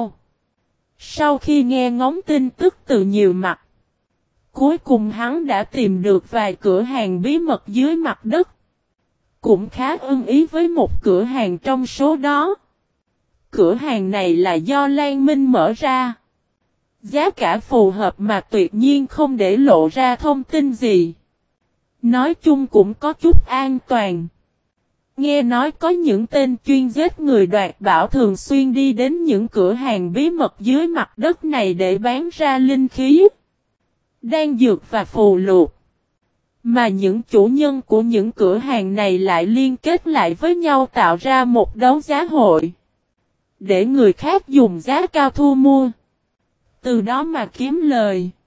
sau khi nghe ngóng tin tức từ nhiều mặt, cuối cùng hắn đã tìm được vài cửa hàng bí mật dưới mặt đất. Cũng khá ưng ý với một cửa hàng trong số đó. Cửa hàng này là do Lan Minh mở ra. Giá cả phù hợp mà tuyệt nhiên không để lộ ra thông tin gì. Nói chung cũng có chút an toàn. Nghe nói có những tên chuyên giết người đoạt bảo thường xuyên đi đến những cửa hàng bí mật dưới mặt đất này để bán ra linh khí, đan dược và phù lục. Mà những chủ nhân của những cửa hàng này lại liên kết lại với nhau tạo ra một đấu giá hội. Để người khác dùng giá cao thu mua. Từ đó mà kiếm lời.